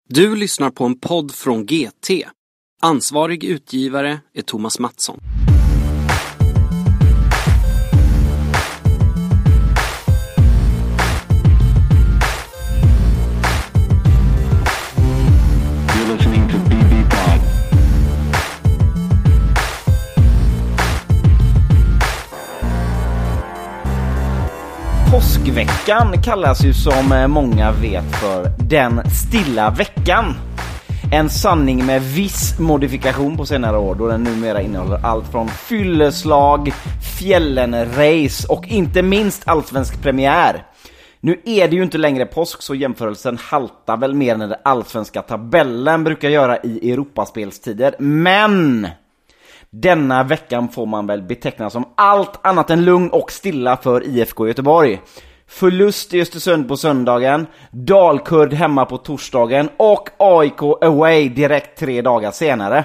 Du lyssnar på en podd från GT. Ansvarig utgivare är Thomas Mattsson. You're listening to BB-Pod. Påskveckan kallas ju som många vet för den stilla veckan. En sanning med viss modifikation på senare år, då den numera innehåller allt från fylleslag, fjällen-race och inte minst allsvensk premiär. Nu är det ju inte längre påsk, så jämförelsen haltar väl mer än den allsvenska tabellen brukar göra i Europaspelstider. Men denna veckan får man väl beteckna som allt annat än lugn och stilla för IFK Göteborg. Förlust i Östersund på söndagen, Dalkurd hemma på torsdagen och AIK away direkt 3 dagar senare.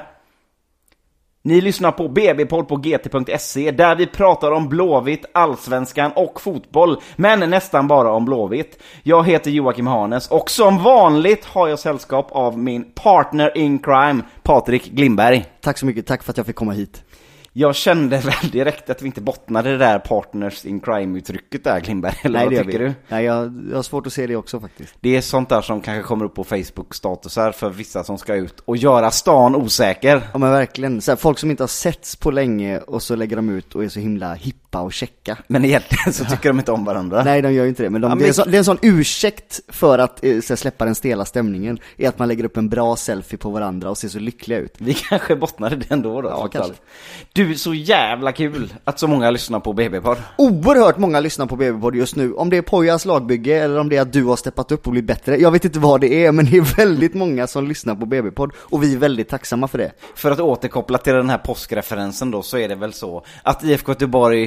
Ni lyssnar på BB-podd på gt.se, där vi pratar om Blåvitt, allsvenskan och fotboll, men nästan bara om Blåvitt. Jag heter Joakim Hanes och som vanligt har jag sällskap av min partner in crime, Patrik Glimberg. Tack så mycket, tack för att jag fick komma hit. Jag kände väl direkt att vi inte bottnade det där partners in crime-uttrycket där, Glimberg. Eller Nej, vad det tycker du? Nej, jag har svårt att se det också faktiskt. Det är sånt där som kanske kommer upp på Facebook-statusar för vissa som ska ut och göra stan osäker. Ja, men verkligen. Så här, folk som inte har setts på länge och så lägger de ut och är så himla hippa och checka. Men egentligen så tycker de inte om varandra. Nej, de gör ju inte det. Men, det är en sån ursäkt för att så släppa den stela stämningen är att man lägger upp en bra selfie på varandra och ser så lyckliga ut. Vi kanske bottnade det ändå då. Ja, kanske. Du, är så jävla kul att så många lyssnar på BB-podd. Oerhört många lyssnar på BB-podd just nu. Om det är Pojas lagbygge eller om det är att du har steppat upp och blivit bättre. Jag vet inte vad det är, men det är väldigt många som lyssnar på BB-podd. Och vi är väldigt tacksamma för det. För att återkoppla till den här påskreferensen då, så är det väl så att IFK Göteborg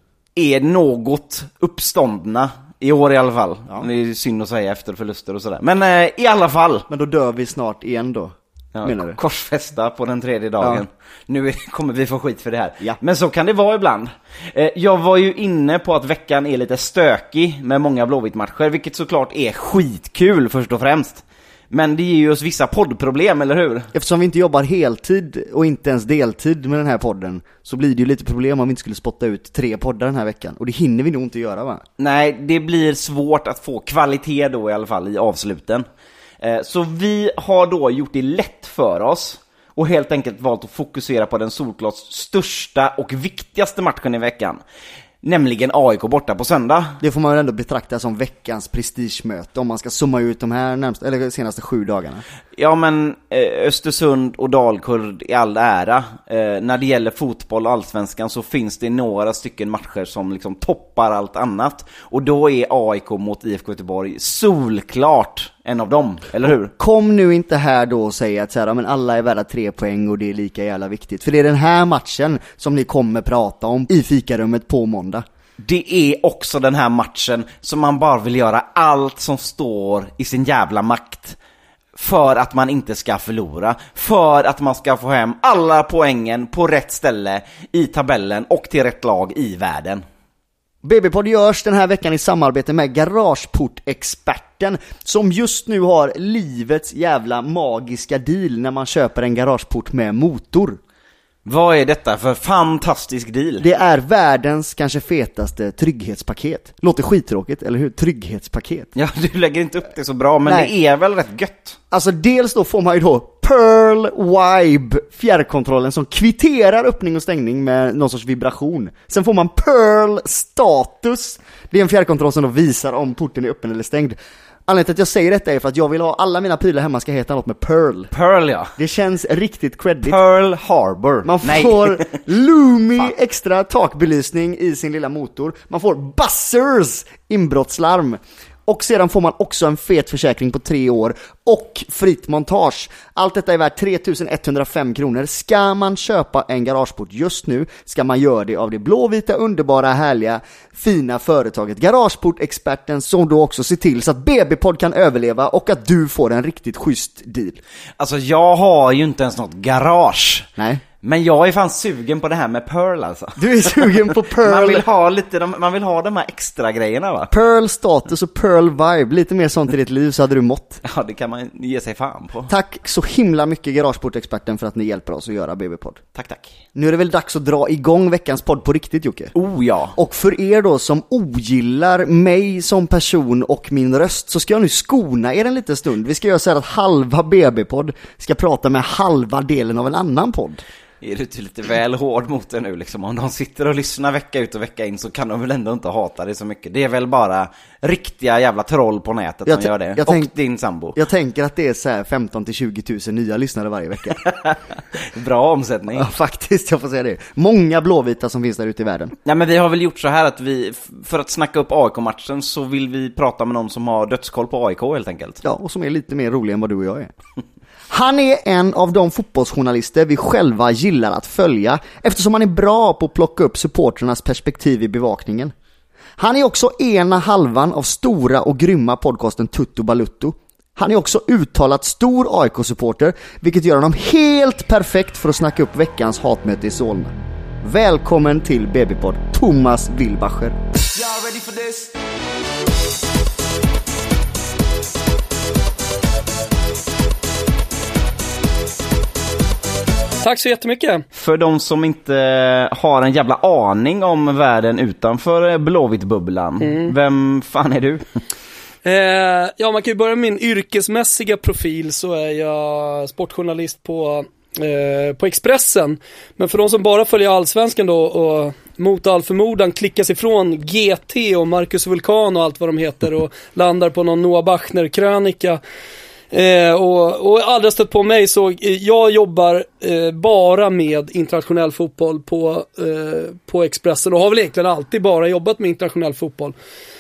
är något uppståndna. I år i alla fall. Ja. Det är synd att säga efter förluster och sådär. Men i alla fall. Men då dör vi snart igen då. Ja, menar du? Korsfästa på den 3:e dagen. Ja. Nu kommer vi få skit för det här. Ja. Men så kan det vara ibland. Jag var ju inne på att veckan är lite stökig med många Blåvitt-matcher, vilket såklart är skitkul först och främst. Men det ger ju oss vissa poddproblem, eller hur? Eftersom vi inte jobbar heltid och inte ens deltid med den här podden, så blir det ju lite problem om vi inte skulle spotta ut 3 poddar den här veckan. Och det hinner vi nog inte göra, va? Nej, det blir svårt att få kvalitet då i alla fall i avsluten. Så vi har då gjort det lätt för oss och helt enkelt valt att fokusera på den solklart största och viktigaste matchen i veckan. Nämligen AIK borta på söndag. Det får man väl ändå betrakta som veckans prestigemöte om man ska summa ut de här senaste 7 dagarna. Ja, men Östersund och Dalkurd i all ära. När det gäller fotboll och allsvenskan så finns det några stycken matcher som liksom toppar allt annat. Och då är AIK mot IFK Göteborg solklart en av dem, eller hur? Kom nu inte här då och säga att så här, men alla är värda 3 poäng och det är lika jävla viktigt. För det är den här matchen som ni kommer prata om i fikarummet på måndag. Det är också den här matchen som man bara vill göra allt som står i sin jävla makt för att man inte ska förlora, för att man ska få hem alla poängen på rätt ställe i tabellen och till rätt lag i världen. BB-podd görs den här veckan i samarbete med Garageportexperten, som just nu har livets jävla magiska deal när man köper en garageport med motor. Vad är detta för fantastisk deal? Det är världens kanske fetaste trygghetspaket. Låter skittråkigt, eller hur? Trygghetspaket. Ja, du lägger inte upp det så bra, men Nej. det är väl rätt gött. Alltså dels då får man ju då Pearl Vibe, fjärrkontrollen som kvitterar öppning och stängning med någon sorts vibration. Sen får man Pearl Status. Det är en fjärrkontroll som då visar om porten är öppen eller stängd. Anledningen till att jag säger detta är för att jag vill ha alla mina prylar hemma ska heta något med Pearl. Pearl, ja. Det känns riktigt credit. Pearl Harbor. Man får Lumi extra takbelysning i sin lilla motor. Man får buzzers, inbrottslarm. Och sedan får man också en fet försäkring på 3 år och fritt montage. Allt detta är värt 3105 kronor. Ska man köpa en garageport just nu ska man göra det av det blåvita, underbara, härliga, fina företaget Garageportexperten, som då också ser till så att BB-podd kan överleva och att du får en riktigt schysst deal. Alltså jag har ju inte ens något garage. Nej. Men jag är fan sugen på det här med Pearl alltså. Du är sugen på Pearl. Man vill ha de här extra grejerna, va? Pearl status och Pearl vibe. Lite mer sånt i ditt liv så hade du mått. Ja, det kan man ge sig fan på. Tack så himla mycket Garageportexperten för att ni hjälper oss att göra BB-podd. Tack. Nu är det väl dags att dra igång veckans podd på riktigt, Jocke. Oh ja. Och för er då som ogillar mig som person och min röst så ska jag nu skona er en liten stund. Vi ska göra så här att halva BB-podd ska prata med halva delen av en annan podd. Är du inte lite väl hård mot det nu liksom? Om de sitter och lyssnar vecka ut och vecka in så kan de väl ändå inte hata det så mycket. Det är väl bara riktiga jävla troll på nätet som gör det. Och din sambo. Jag tänker att det är så här 15-20 000 nya lyssnare varje vecka. Bra omsättning. Ja, faktiskt, jag får säga det. Många blåvita som finns där ute i världen. Nej, men vi har väl gjort så här att vi, för att snacka upp AIK-matchen så vill vi prata med någon som har dödskoll på AIK helt enkelt. Ja, och som är lite mer rolig än vad du och jag är. Han är en av de fotbollsjournalister vi själva gillar att följa eftersom han är bra på att plocka upp supporternas perspektiv i bevakningen. Han är också ena halvan av stora och grymma podcasten Tutto Balutto. Han är också uttalat stor AIK-supporter, vilket gör honom helt perfekt för att snacka upp veckans hatmöte i Solna. Välkommen till BB-podd, Thomas Wilbacher. Tack så jättemycket. För de som inte har en jävla aning om världen utanför Blåvitt-bubblan, vem fan är du? Ja, man kan ju börja med min yrkesmässiga profil, så är jag sportjournalist på Expressen. Men för de som bara följer Allsvenskan då och mot all förmodan klickas ifrån GT och Marcus Vulkan och allt vad de heter och landar på någon Noah Bachner-krönika och aldrig stött på mig, så jag jobbar bara med internationell fotboll på Expressen och har väl egentligen alltid bara jobbat med internationell fotboll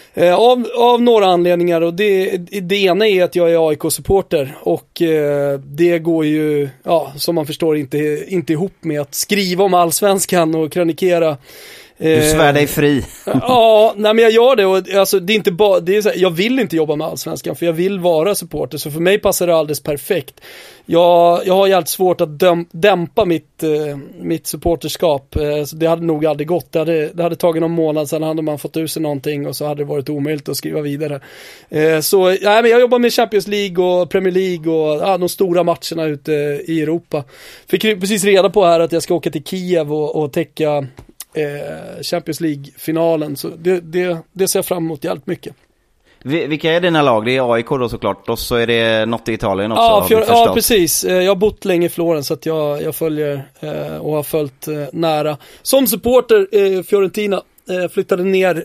av några anledningar, och det ena är att jag är AIK-supporter och det går ju, ja, som man förstår inte ihop med att skriva om Allsvenskan och krönikera. Du svär dig fri. Ja, nej, men jag gör det, och alltså, det är inte bara, det är så här, jag vill inte jobba med Allsvenskan för jag vill vara supporter, så för mig passar det alldeles perfekt. Jag har jävligt svårt att dämpa mitt supporterskap, så det hade nog aldrig gått. Det hade tagit någon månad, sen hade man fått ut sig någonting och så hade det varit omöjligt att skriva vidare. Så nej, men jag jobbar med Champions League och Premier League och de stora matcherna ute i Europa. Fick precis reda på här att jag ska åka till Kiev och täcka Champions League-finalen, så det ser jag fram emot jävligt mycket. Vilka är dina lag? Det är AIK då såklart, och så är det något i Italien också. Ja, precis. Jag har bott länge i Florens, så att jag följer och har följt nära. Som supporter Fiorentina, flyttade ner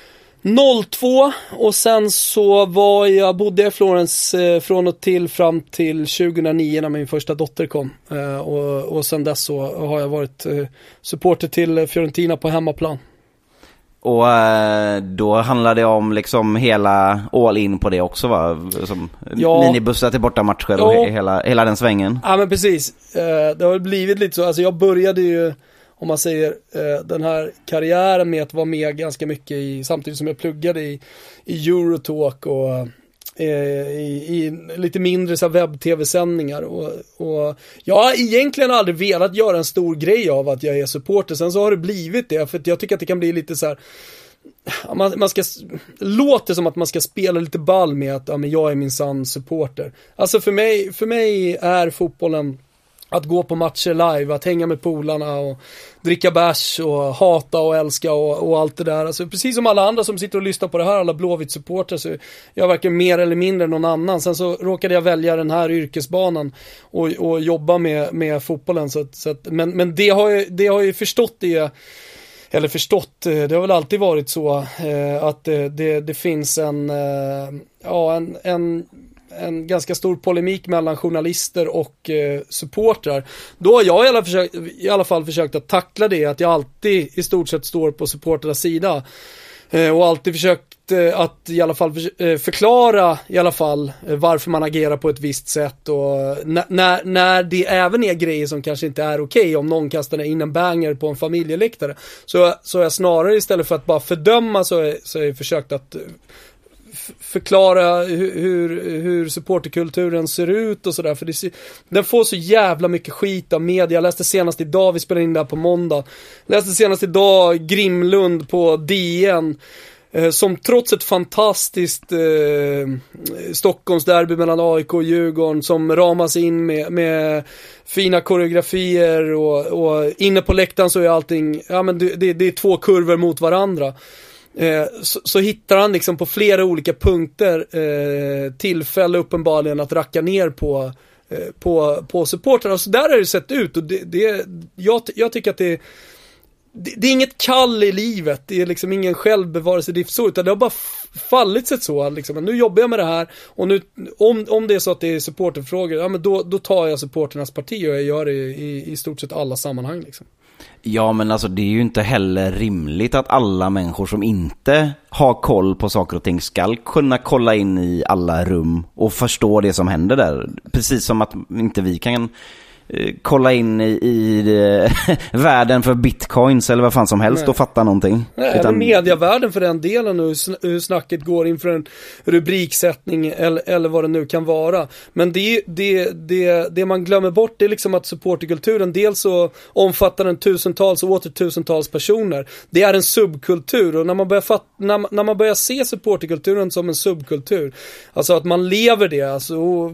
02 och sen så bodde jag i Florens från och till fram till 2009 när min första dotter kom, och sen dess så har jag varit supporter till Fiorentina på hemmaplan. Och då handlar det om liksom hela all in på det också, va? Som minibussar till bortamatcher och hela den svängen. Ja, men precis. Det har blivit lite så. Alltså jag började ju, om man säger, den här karriären med att vara med ganska mycket samtidigt som jag pluggade i Eurotalk och i lite mindre så här webb-tv-sändningar och jag har egentligen aldrig velat göra en stor grej av att jag är supporter. Sen så har det blivit det, för att jag tycker att det kan bli lite så här, man ska låter som att man ska spela lite ball med att men jag är min sann supporter. Alltså för mig är fotbollen att gå på matcher live, att hänga med polarna och dricka bärs och hata och älska och allt det där. Alltså precis som alla andra som sitter och lyssnar på det här, alla Blåvitt-supporter, så jag verkar mer eller mindre än någon annan. Sen så råkade jag välja den här yrkesbanan och jobba med fotbollen. Så att, men det har ju förstått det. Eller förstått, det har väl alltid varit så att det finns en ganska stor polemik mellan journalister och supportrar. Då har jag i alla fall försökt att tackla det, att jag alltid i stort sett står på supportrarnas sida och alltid försökt att i alla fall förklara i alla fall varför man agerar på ett visst sätt, och när det även är grejer som kanske inte är okej, om någon kastar in en banger på en familjeläktare, så är jag snarare, istället för att bara fördöma, så är jag försökt att förklara hur supporterkulturen ser ut och sådär, för den får så jävla mycket skit av media. Jag läste senast idag, vi spelade in det här på måndag, läste senast idag Grimlund på DN, som trots ett fantastiskt Stockholmsderby mellan AIK och Djurgården, som ramas in med fina koreografier och inne på läktaren så är allting, ja men det är två kurvor mot varandra. Så hittar han liksom på flera olika punkter tillfälle uppenbarligen att racka ner på supportrar. Och så där har det sett ut, och jag tycker att det är inget kall i livet, det är liksom ingen självbevarelsedrift så, utan det har bara fallit sig så liksom. Nu jobbar jag med det här, och nu om det är så att det är supporterfrågor, ja men då tar jag supporternas parti, och jag gör det i stort sett alla sammanhang liksom. Ja, men alltså det är ju inte heller rimligt att alla människor som inte har koll på saker och ting ska kunna kolla in i alla rum och förstå det som händer där. Precis som att inte vi kan kolla in i världen för bitcoins eller vad fan som helst och fatta någonting. Nej, eller mediavärlden för den delen, och hur snacket går inför en rubriksättning eller vad det nu kan vara. Men det man glömmer bort, det är liksom att supporterkulturen dels så omfattar den tusentals och åter tusentals personer. Det är en subkultur, och när man börjar se supporterkulturen som en subkultur, alltså att man lever det, alltså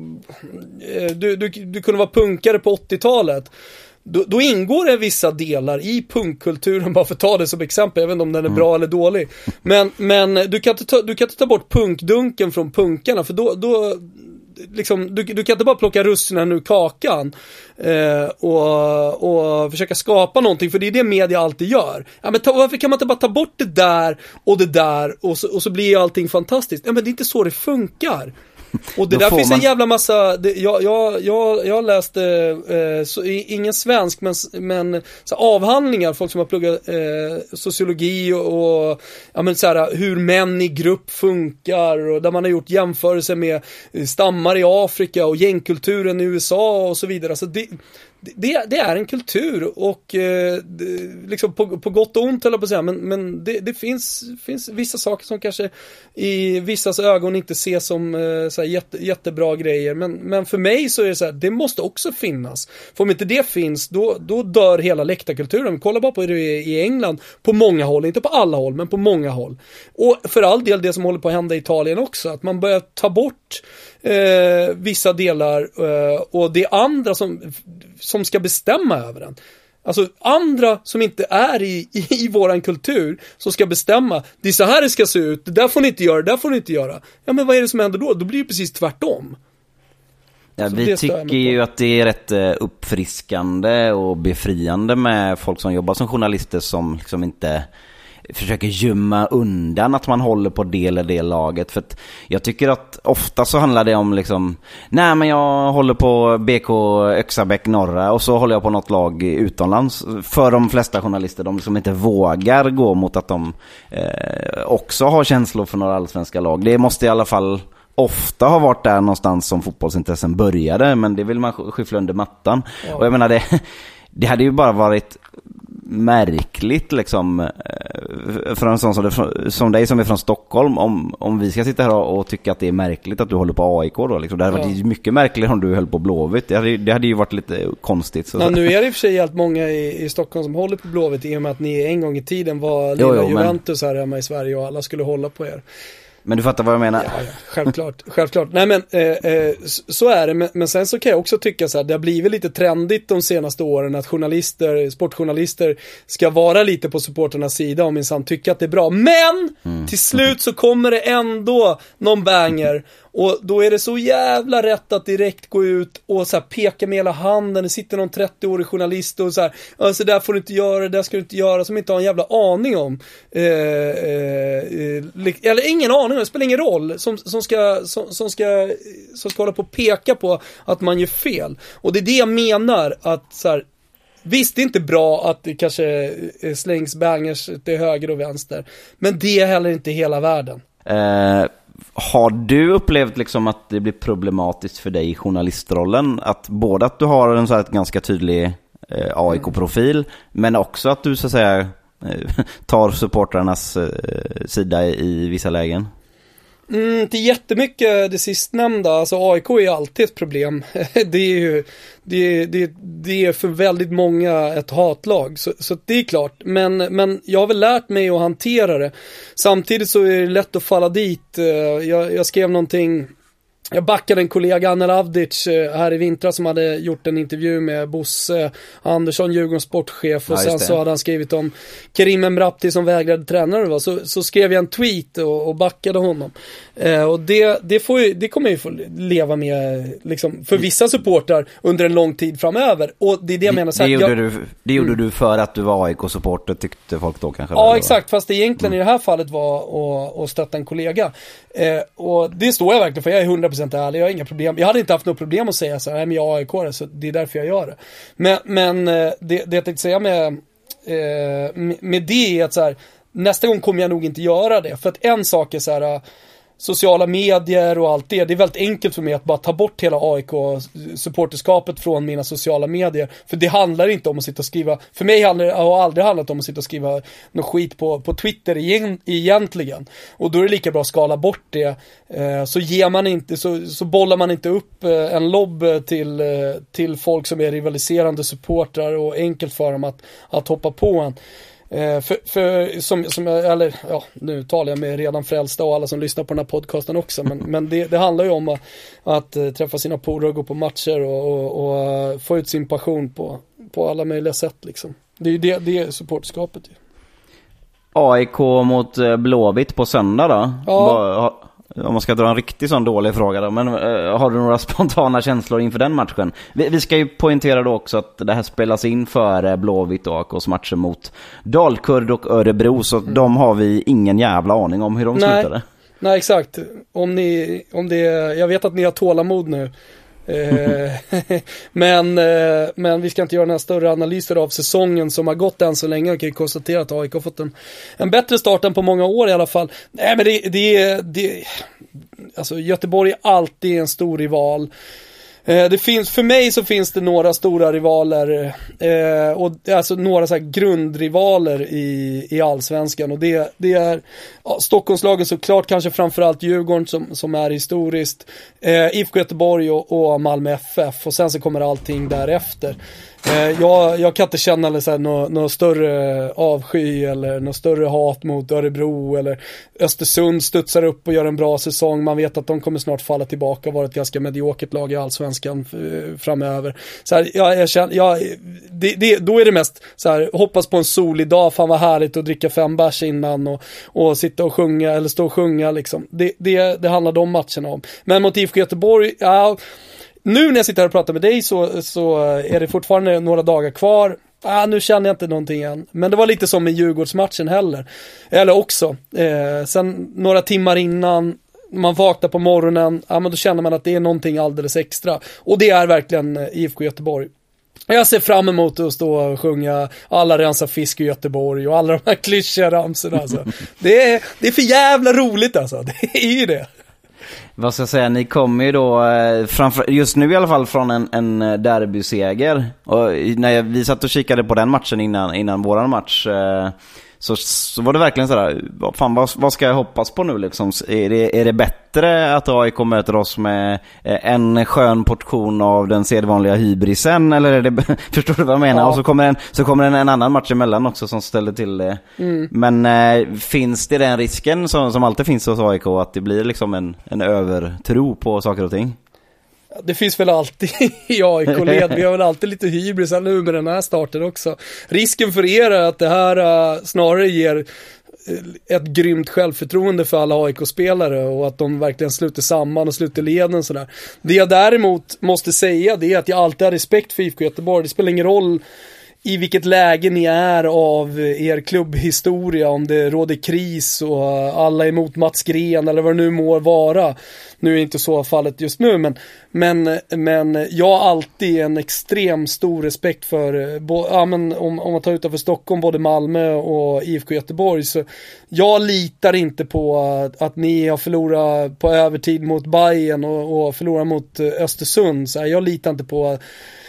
du kunde vara punkare på 80-talet, då ingår det vissa delar i punkkulturen, bara för att ta det som exempel. Jag vet inte om den är bra eller dålig, men du kan inte ta bort punkdunken från punkarna, för då liksom, du kan inte bara plocka russinen ur kakan och försöka skapa någonting, för det är det media alltid gör. Ja, men varför kan man inte bara ta bort det där och så blir allting fantastiskt? Ja, men det är inte så det funkar. Och det där finns en jävla massa. Jag läste ingen svensk, men så avhandlingar, folk som har pluggat sociologi och ja, men så här, hur män i grupp funkar, och där man har gjort jämförelser med stammar i Afrika och gängkulturen i USA och så vidare. Så det är en kultur, och liksom på gott och ont, eller på att säga, men det finns vissa saker som kanske i vissas ögon inte ses som så här jättebra grejer, men för mig så är det så här, det måste också finnas. För om inte det finns, då dör hela läktarkulturen. Kolla bara på det i England, på många håll, inte på alla håll, men på många håll. Och för all del det som håller på att hända i Italien också, att man börjar ta bort vissa delar, och det är andra som ska bestämma över den. Alltså andra som inte är i våran kultur som ska bestämma. Det är så här det ska se ut, det där får ni inte göra, det där får ni inte göra. Ja, men vad är det som händer då? Då blir det precis tvärtom. Ja, vi tycker ju att det är rätt uppfriskande och befriande med folk som jobbar som journalister, som liksom inte försöker gömma undan att man håller på det eller det laget. För att jag tycker att ofta så handlar det om liksom, nej men jag håller på BK Öxabäck norra, och så håller jag på något lag utomlands. För de flesta journalister, de som inte vågar gå mot att de också har känslor för några allsvenska lag. Det måste i alla fall ofta ha varit där någonstans som fotbollsintressen började, men det vill man skyffla under mattan. Ja. Och jag menar, det hade ju bara varit märkligt liksom för en sån som dig som är från Stockholm, om vi ska sitta här och tycka att det är märkligt att du håller på AIK då liksom. Det hade varit mycket märkligt om du höll på Blåvitt. Det hade ju varit lite konstigt så. Ja, nu är det i och för sig helt många i Stockholm som håller på Blåvitt, i och med att ni en gång i tiden var lilla Juventus här hemma i Sverige, och alla skulle hålla på er. Men du fattar vad jag menar. Ja, självklart. Nej, men så är det. Men sen så kan jag också tycka så här, det har blivit lite trendigt de senaste åren att sportjournalister ska vara lite på supporternas sida och minsann tycka att det är bra. Men till slut så kommer det ändå någon banger. Och då är det så jävla rätt att direkt gå ut och så här peka med hela handen. Det sitter någon 30-årig journalist och så här, alltså där får du inte göra, det där ska du inte göra, som inte har en jävla aning om. Eller ingen aning, det spelar ingen roll. Som ska hålla på och peka på att man gör fel. Och det är det jag menar, att så här, visst, det är inte bra att det kanske slängs bangers till höger och vänster. Men det är heller inte hela världen. Har du upplevt liksom att det blir problematiskt för dig i journalistrollen, att både att du har en så här ganska tydlig AIK-profil, men också att du så att säga tar supportrarnas sida i vissa lägen? Det är jättemycket det sistnämnda. Alltså AIK är ju alltid ett problem. Det är ju det är för väldigt många ett hatlag. Så det är klart. Men jag har väl lärt mig att hantera det. Samtidigt så är det lätt att falla dit. Jag skrev någonting. Jag backade en kollega, Anel Avdic, här i vinter som hade gjort en intervju med Bosse Andersson, Djurgårdens sportchef, och sen så hade han skrivit om Karim Emrapti som vägrade tränare. Så skrev jag en tweet och backade honom. Och det kommer ju få leva med liksom, för vissa supportrar under en lång tid framöver. Och det är det jag menar. Det gjorde du för att du var AIK-supporter, tyckte folk då kanske? Ja, exakt. Fast det egentligen i det här fallet var att stötta en kollega. Och det står jag verkligen för. Jag är 100% ärlig. Jag har inga problem. Jag hade inte haft något problem att säga så här, men jag är AIK, så det är därför jag gör det. Men det jag tänkte säga med det är att så här, nästa gång kommer jag nog inte göra det. För att en sak är så här, sociala medier och allt det är väldigt enkelt för mig att bara ta bort hela AIK-supporterskapet från mina sociala medier. För det handlar inte om att sitta och skriva. För mig har aldrig handlat om att sitta och skriva något skit på Twitter egentligen. Och då är det lika bra att skala bort det. Så ger man inte, så bollar man inte upp en lobb till folk som är rivaliserande supportrar och enkelt för dem att hoppa på en. Nu talar jag med redan frälsta och alla som lyssnar på den här podcasten också, men det handlar ju om att träffa sina polare och gå på matcher och få ut sin passion på alla möjliga sätt liksom. Det är supportskapet ju. AIK mot Blåvitt på söndag då? Ja. Om man ska dra en riktigt sån dålig fråga då, men har du några spontana känslor inför den matchen? Vi ska ju poängtera då också att det här spelas in för Blåvitt och AIKs matcher mot Dalkurd och Örebro, så de har vi ingen jävla aning om hur de slutade. Nej, exakt. Jag vet att ni har tålamod nu. Men vi ska inte göra några större analyser av säsongen som har gått än så länge. Jag kan ju konstatera att AIK har fått en bättre start än på många år i alla fall. Nej, men alltså Göteborg är alltid en stor rival. För mig så finns det några stora rivaler och alltså några så här grundrivaler i allsvenskan, och det är Stockholmslagen såklart, kanske framförallt Djurgården som är historiskt, IFK Göteborg och Malmö FF, och sen så kommer allting därefter. Jag kan inte känna någon större avsky eller någon större hat mot Örebro, eller Östersund studsar upp och gör en bra säsong. Man vet att de kommer snart falla tillbaka och vara ett ganska mediokert lag i allsvenskan framöver. Så här, då är det mest så här, hoppas på en solig dag, fan vad härligt att dricka 5 bärs innan och sitta och sjunga eller stå och sjunga liksom. Det handlar de matcherna om. Men mot IFK Göteborg, nu när jag sitter här och pratar med dig så är det fortfarande några dagar kvar. Nu känner jag inte någonting än. Men det var lite som i Djurgårdsmatchen eller också. Sen några timmar innan man vaknar på morgonen, men då känner man att det är någonting alldeles extra. Och det är verkligen IFK Göteborg. Jag ser fram emot att stå och sjunga alla rensar fisk i Göteborg och alla de här klyschiga ramsorna. Alltså. Det är för jävla roligt alltså. Det är ju det. Vad ska jag säga, ni kommer ju då just nu i alla fall från en derbyseger, och när vi satt och kikade på den matchen innan våran match, så var det verkligen sådär, fan, vad ska jag hoppas på nu liksom? Är det bättre att AIK möter oss med en skön portion av den sedvanliga hybrisen, eller är det förstår du vad jag menar? Ja. Och så kommer en annan match emellan också som ställer till det. Men finns det den risken som alltid finns hos AIK, att det blir liksom en övertro på saker och ting? Det finns väl alltid i AIK-led. Vi har väl alltid lite hybris nu med den här starten också. Risken för er är att det här snarare ger ett grymt självförtroende för alla AIK-spelare, och att de verkligen sluter samman och sluter leden sådär. Det jag däremot måste säga, det är att jag alltid har respekt för IFK Göteborg. Det spelar ingen roll i vilket läge ni är av er klubbhistoria, om det råder kris och alla är emot Mats Gren eller vad det nu må vara. Nu är inte så fallet just nu, men jag har alltid en extrem stor respekt för om man tar utanför Stockholm, både Malmö och IFK Göteborg, så jag litar inte på att ni har förlorat på övertid mot Bayern och förlorat mot Östersund. Så jag litar inte på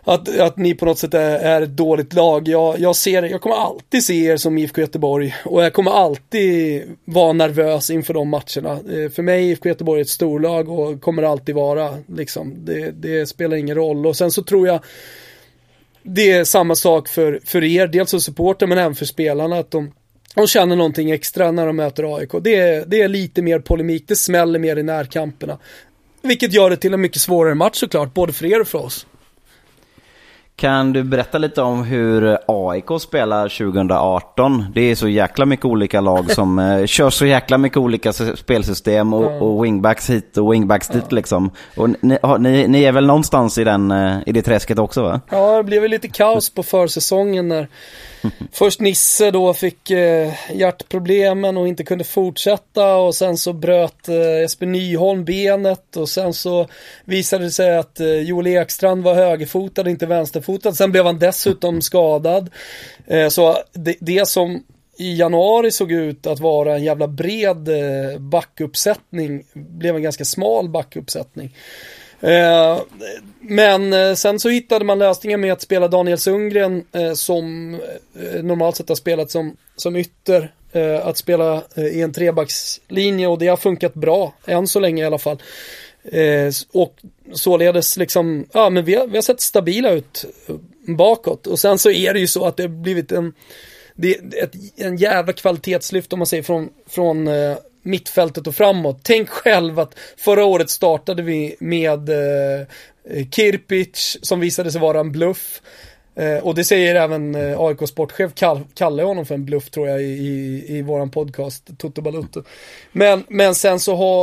att ni på något sätt är ett dåligt lag. Jag kommer alltid se er som IFK Göteborg, och jag kommer alltid vara nervös inför de matcherna. För mig IFK Göteborg är ett storlag och kommer alltid vara liksom, det spelar ingen roll. Och sen så tror jag det är samma sak för er, dels som supporter men även för spelarna, att de känner någonting extra när de möter AIK. Det är lite mer polemik, det smäller mer i närkamperna, vilket gör det till en mycket svårare match såklart, både för er och för oss. Kan du berätta lite om hur AIK spelar 2018? Det är så jäkla mycket olika lag som kör så jäkla mycket olika spelsystem och wingbacks hit och wingbacks dit liksom. Och ni är väl någonstans i det träsket också, va? Ja, det blev väl lite kaos på försäsongen när först Nisse då fick hjärtproblemen och inte kunde fortsätta, och sen så bröt Jesper Nyholm benet, och sen så visade det sig att Joel Ekstrand var högerfotad, inte vänsterfotad. Sen blev han dessutom skadad. Så det som i januari såg ut att vara en jävla bred backuppsättning blev en ganska smal backuppsättning. Men sen så hittade man lösningen med att spela Daniel Sundgren som normalt sett har spelat som ytter, att spela i en trebackslinje, och det har funkat bra än så länge i alla fall. Och således liksom, ja, men vi har sett stabila ut bakåt, och sen så är det ju så att det har blivit en jävla kvalitetslyft om man säger från mittfältet och framåt. Tänk själv att förra året startade vi med Kirpic som visade sig vara en bluff, och det säger även AIK sportchef kallar honom för en bluff, tror jag, i våran podcast Toto Balutto. Men sen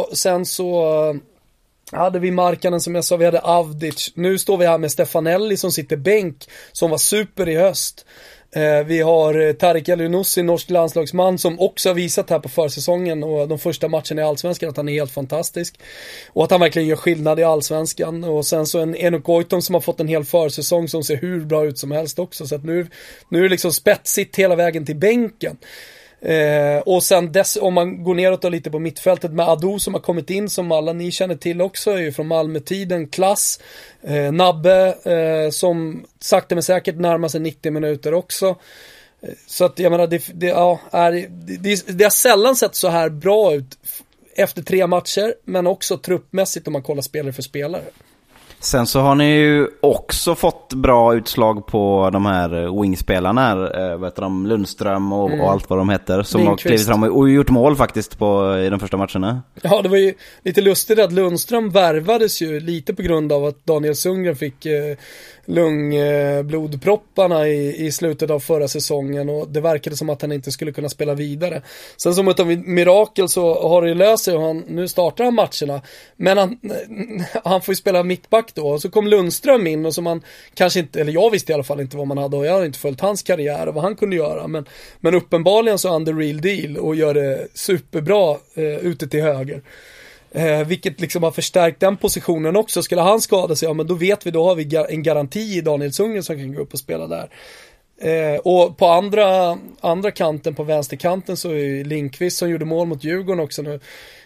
så hade vi Markkanen, som jag sa, vi hade Avdic. Nu står vi här med Stefanelli som sitter bänk, som var super i höst. Vi har Tarik El-Younousi, norsk landslagsman, som också har visat här på försäsongen och de första matcherna i Allsvenskan att han är helt fantastisk och att han verkligen gör skillnad i Allsvenskan. Och sen så en Enok Goitom som har fått en hel försäsong som ser hur bra ut som helst också. Så att nu är det liksom spetsigt hela vägen till bänken. Och sen om man går neråt och lite på mittfältet med Ado som har kommit in, som alla ni känner till också, är ju från Malmö-tiden, klass. Nabbe som sakta men säkert närmar sig 90 minuter också. Så att jag menar det har sällan sett så här bra ut efter 3 matcher, men också truppmässigt om man kollar spelare för spelare. Sen så har ni ju också fått bra utslag på de här wingspelarna här, vet du, Lundström och allt vad de heter, som har klivit fram och gjort mål faktiskt i de första matcherna. Ja, det var ju lite lustigt att Lundström värvades ju lite på grund av att Daniel Sundgren fick lungblodpropparna i slutet av förra säsongen, och det verkade som att han inte skulle kunna spela vidare. Sen som ett mirakel så har det ju löst sig, och nu startar han matcherna, men han får ju spela mittback då, och så kom Lundström in, och som man kanske inte, eller jag visste i alla fall inte vad man hade, och jag hade inte följt hans karriär och vad han kunde göra, men uppenbarligen så är han the real deal och gör det superbra ute till höger. Vilket liksom har förstärkt den positionen också. Skulle han skada sig, ja, men då vet vi, då har vi en garanti i Daniel Sundgren som kan gå upp och spela där. Och på andra kanten, på vänsterkanten, så är Lindqvist som gjorde mål mot Djurgården också nu,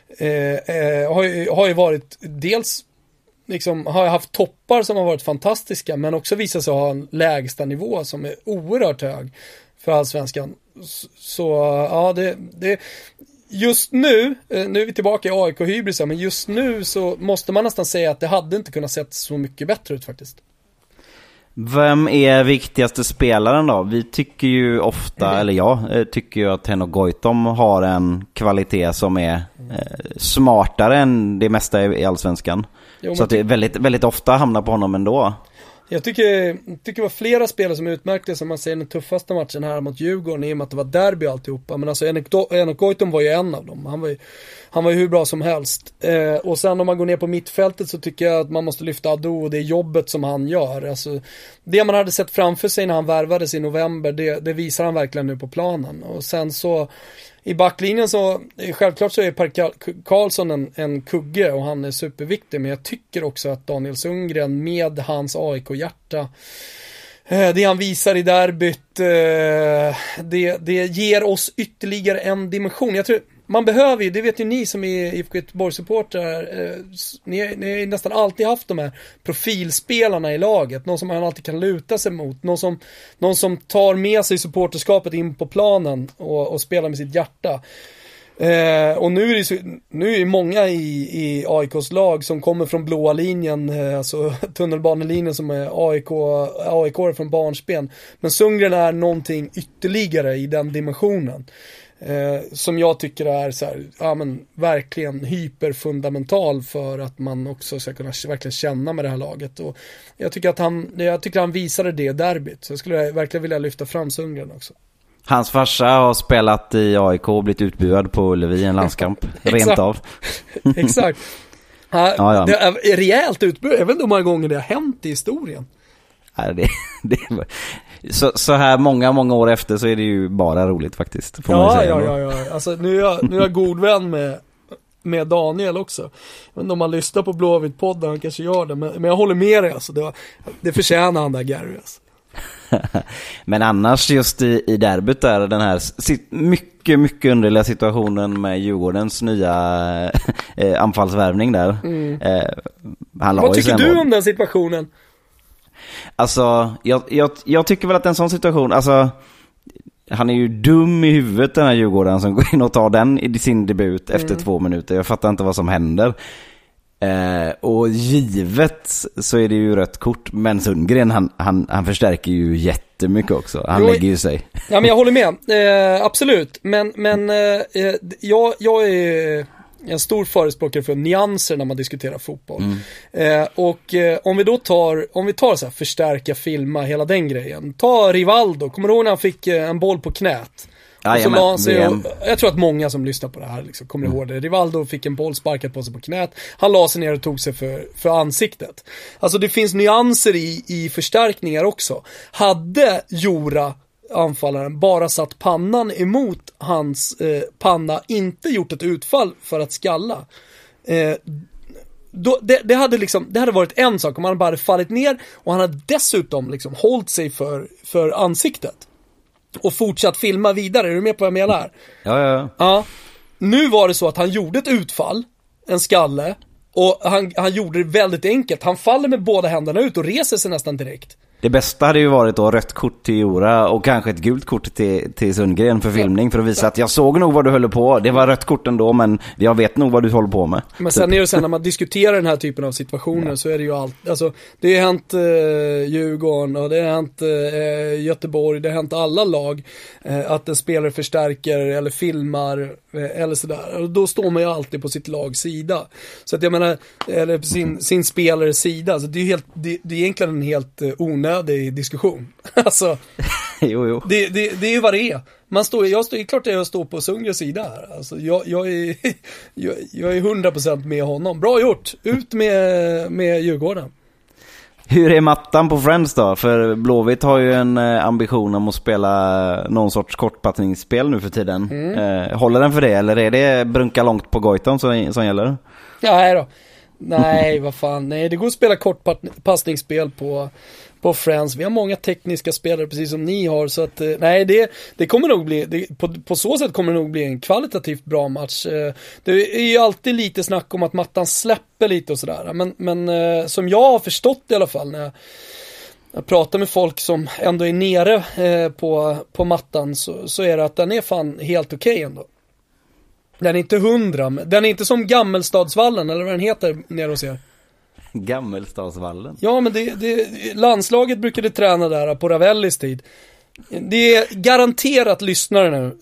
har ju varit dels liksom, har haft toppar som har varit fantastiska, men också visat sig ha en lägsta nivå som är oerhört hög för Allsvenskan. Så ja, det just nu är vi tillbaka i AIK-hybrisen, men just nu så måste man nästan säga att det hade inte kunnat sett så mycket bättre ut faktiskt. Vem är viktigaste spelaren då? Vi tycker ju ofta, eller jag tycker ju att Enok Goitom har en kvalitet som är smartare än det mesta i Allsvenskan. Jo, så att det väldigt, väldigt ofta hamnar på honom ändå. Jag tycker det var flera spelare som utmärkte, som man säger, den tuffaste matchen här mot Djurgården, i och med att det var derby alltihopa. Men alltså Enok Goitom var ju en av dem. Han var ju hur bra som helst. Och sen om man går ner på mittfältet så tycker jag att man måste lyfta Ado och det jobbet som han gör. Alltså, det man hade sett framför sig när han värvades i november, det visar han verkligen nu på planen. Och sen så i backlinjen så, självklart så är Per Karlsson en kugge och han är superviktig, men jag tycker också att Daniel Sundgren med hans AIK-hjärta, det han visar i derbyt, det ger oss ytterligare en dimension. Jag tror man behöver ju, det vet ju ni som är IFK Göteborg-supportrar, ni har nästan alltid haft de här profilspelarna i laget, någon som man alltid kan luta sig mot, någon som tar med sig supporterskapet in på planen och spelar med sitt hjärta. Och nu är det många i AIKs lag som kommer från blåa linjen, alltså tunnelbanelinjen, som är AIK från barnsben. Men Sundgren är någonting ytterligare i den dimensionen, som jag tycker är så här, ja, men verkligen hyperfundamental för att man också ska kunna verkligen känna med det här laget. Och jag tycker han visade det derbyt, så jag skulle verkligen vilja lyfta fram Sundgren också. Hans farsa har spelat i AIK och blivit utbuad på Ullevi i en landskamp. Rent av. Exakt. Ja. Det är rejält utbud. Jag vet inte hur många gånger det har hänt i historien. Nej, så här många år efter så är det ju bara roligt faktiskt. Ja. Alltså, nu är jag god vän med Daniel också. Men om man lyssnar på Blåvitt-podden, han kanske gör det. Men jag håller med dig. Alltså, det förtjänar han där, Gary. Alltså. Men annars just i derbyt där, den här mycket, mycket underliga situationen med Djurgårdens nya anfallsvärvning där. Vad tycker du om den situationen? Alltså, jag tycker väl att en sån situation, alltså, han är ju dum i huvudet, den här Djurgården som går in och tar den i sin debut efter 2 minuter. Jag fattar inte vad som händer. Och givet så är det ju rött kort, men Sundgren han förstärker ju jättemycket också. Han lägger ju sig. Ja, men jag håller med. Absolut. Men jag är en stor förespråkare för nyanser när man diskuterar fotboll. Och om vi tar så här, förstärka, filma, hela den grejen. Ta Rivaldo. Kommer du ihåg när han fick en boll på knät? Och så la han sig jag tror att många som lyssnar på det här liksom kommer ihåg det. Rivaldo fick en boll sparkad på sig på knät. Han la sig ner och tog sig för ansiktet. Alltså det finns nyanser i förstärkningar också. Hade Jora, anfallaren, bara satt pannan emot hans panna, inte gjort ett utfall för att skalla, det hade varit en sak om han bara hade fallit ner och han hade dessutom liksom hållit sig för ansiktet och fortsatt filma vidare. Är du med på vad jag menar? Ja. Nu var det så att han gjorde ett utfall, en skalle, och han gjorde det väldigt enkelt. Han faller med båda händerna ut och reser sig nästan direkt. Det bästa hade ju varit då rött kort till Jora och kanske ett gult kort till Sundgren för filmning, för att visa att jag såg nog vad du höll på. Det var rött kort ändå, men jag vet nog vad du håller på med. Men sen är det så när man diskuterar den här typen av situationer, så är det ju allt. Alltså, det har hänt Djurgården och det har hänt Göteborg, det har hänt alla lag, att en spelare förstärker eller filmar eller sådär. Och då står man ju alltid på sitt lags sida. Så att jag menar, eller på sin spelares sida. Så det är det är egentligen en helt onödig diskussion. Alltså, jo. Det är ju vad det är. Klart att jag står på Sundgrens sida här. Alltså, jag är 100% med honom. Bra gjort. Ut med Djurgården. Hur är mattan på Friends då? För Blåvitt har ju en ambition om att spela någon sorts kortpassningsspel nu för tiden. Håller den för det? Eller är det brunka långt på Goitom som gäller? Nej då. Nej, vad fan. Nej, det går att spela kortpassningsspel på Friends. Vi har många tekniska spelare precis som ni har, så att nej, det kommer nog bli på så sätt kommer det nog bli en kvalitativt bra match. Det är ju alltid lite snack om att mattan släpper lite och sådär, men som jag har förstått i alla fall när jag pratar med folk som ändå är nere på mattan, så är det att den är fan helt okej ändå. Den är inte 100, den är inte som Gammelstadsvallen eller vad den heter nere hos er. Gammelstadsvallen? Ja, men landslaget brukade träna där på Ravellis tid. Det är garanterat lyssnare nu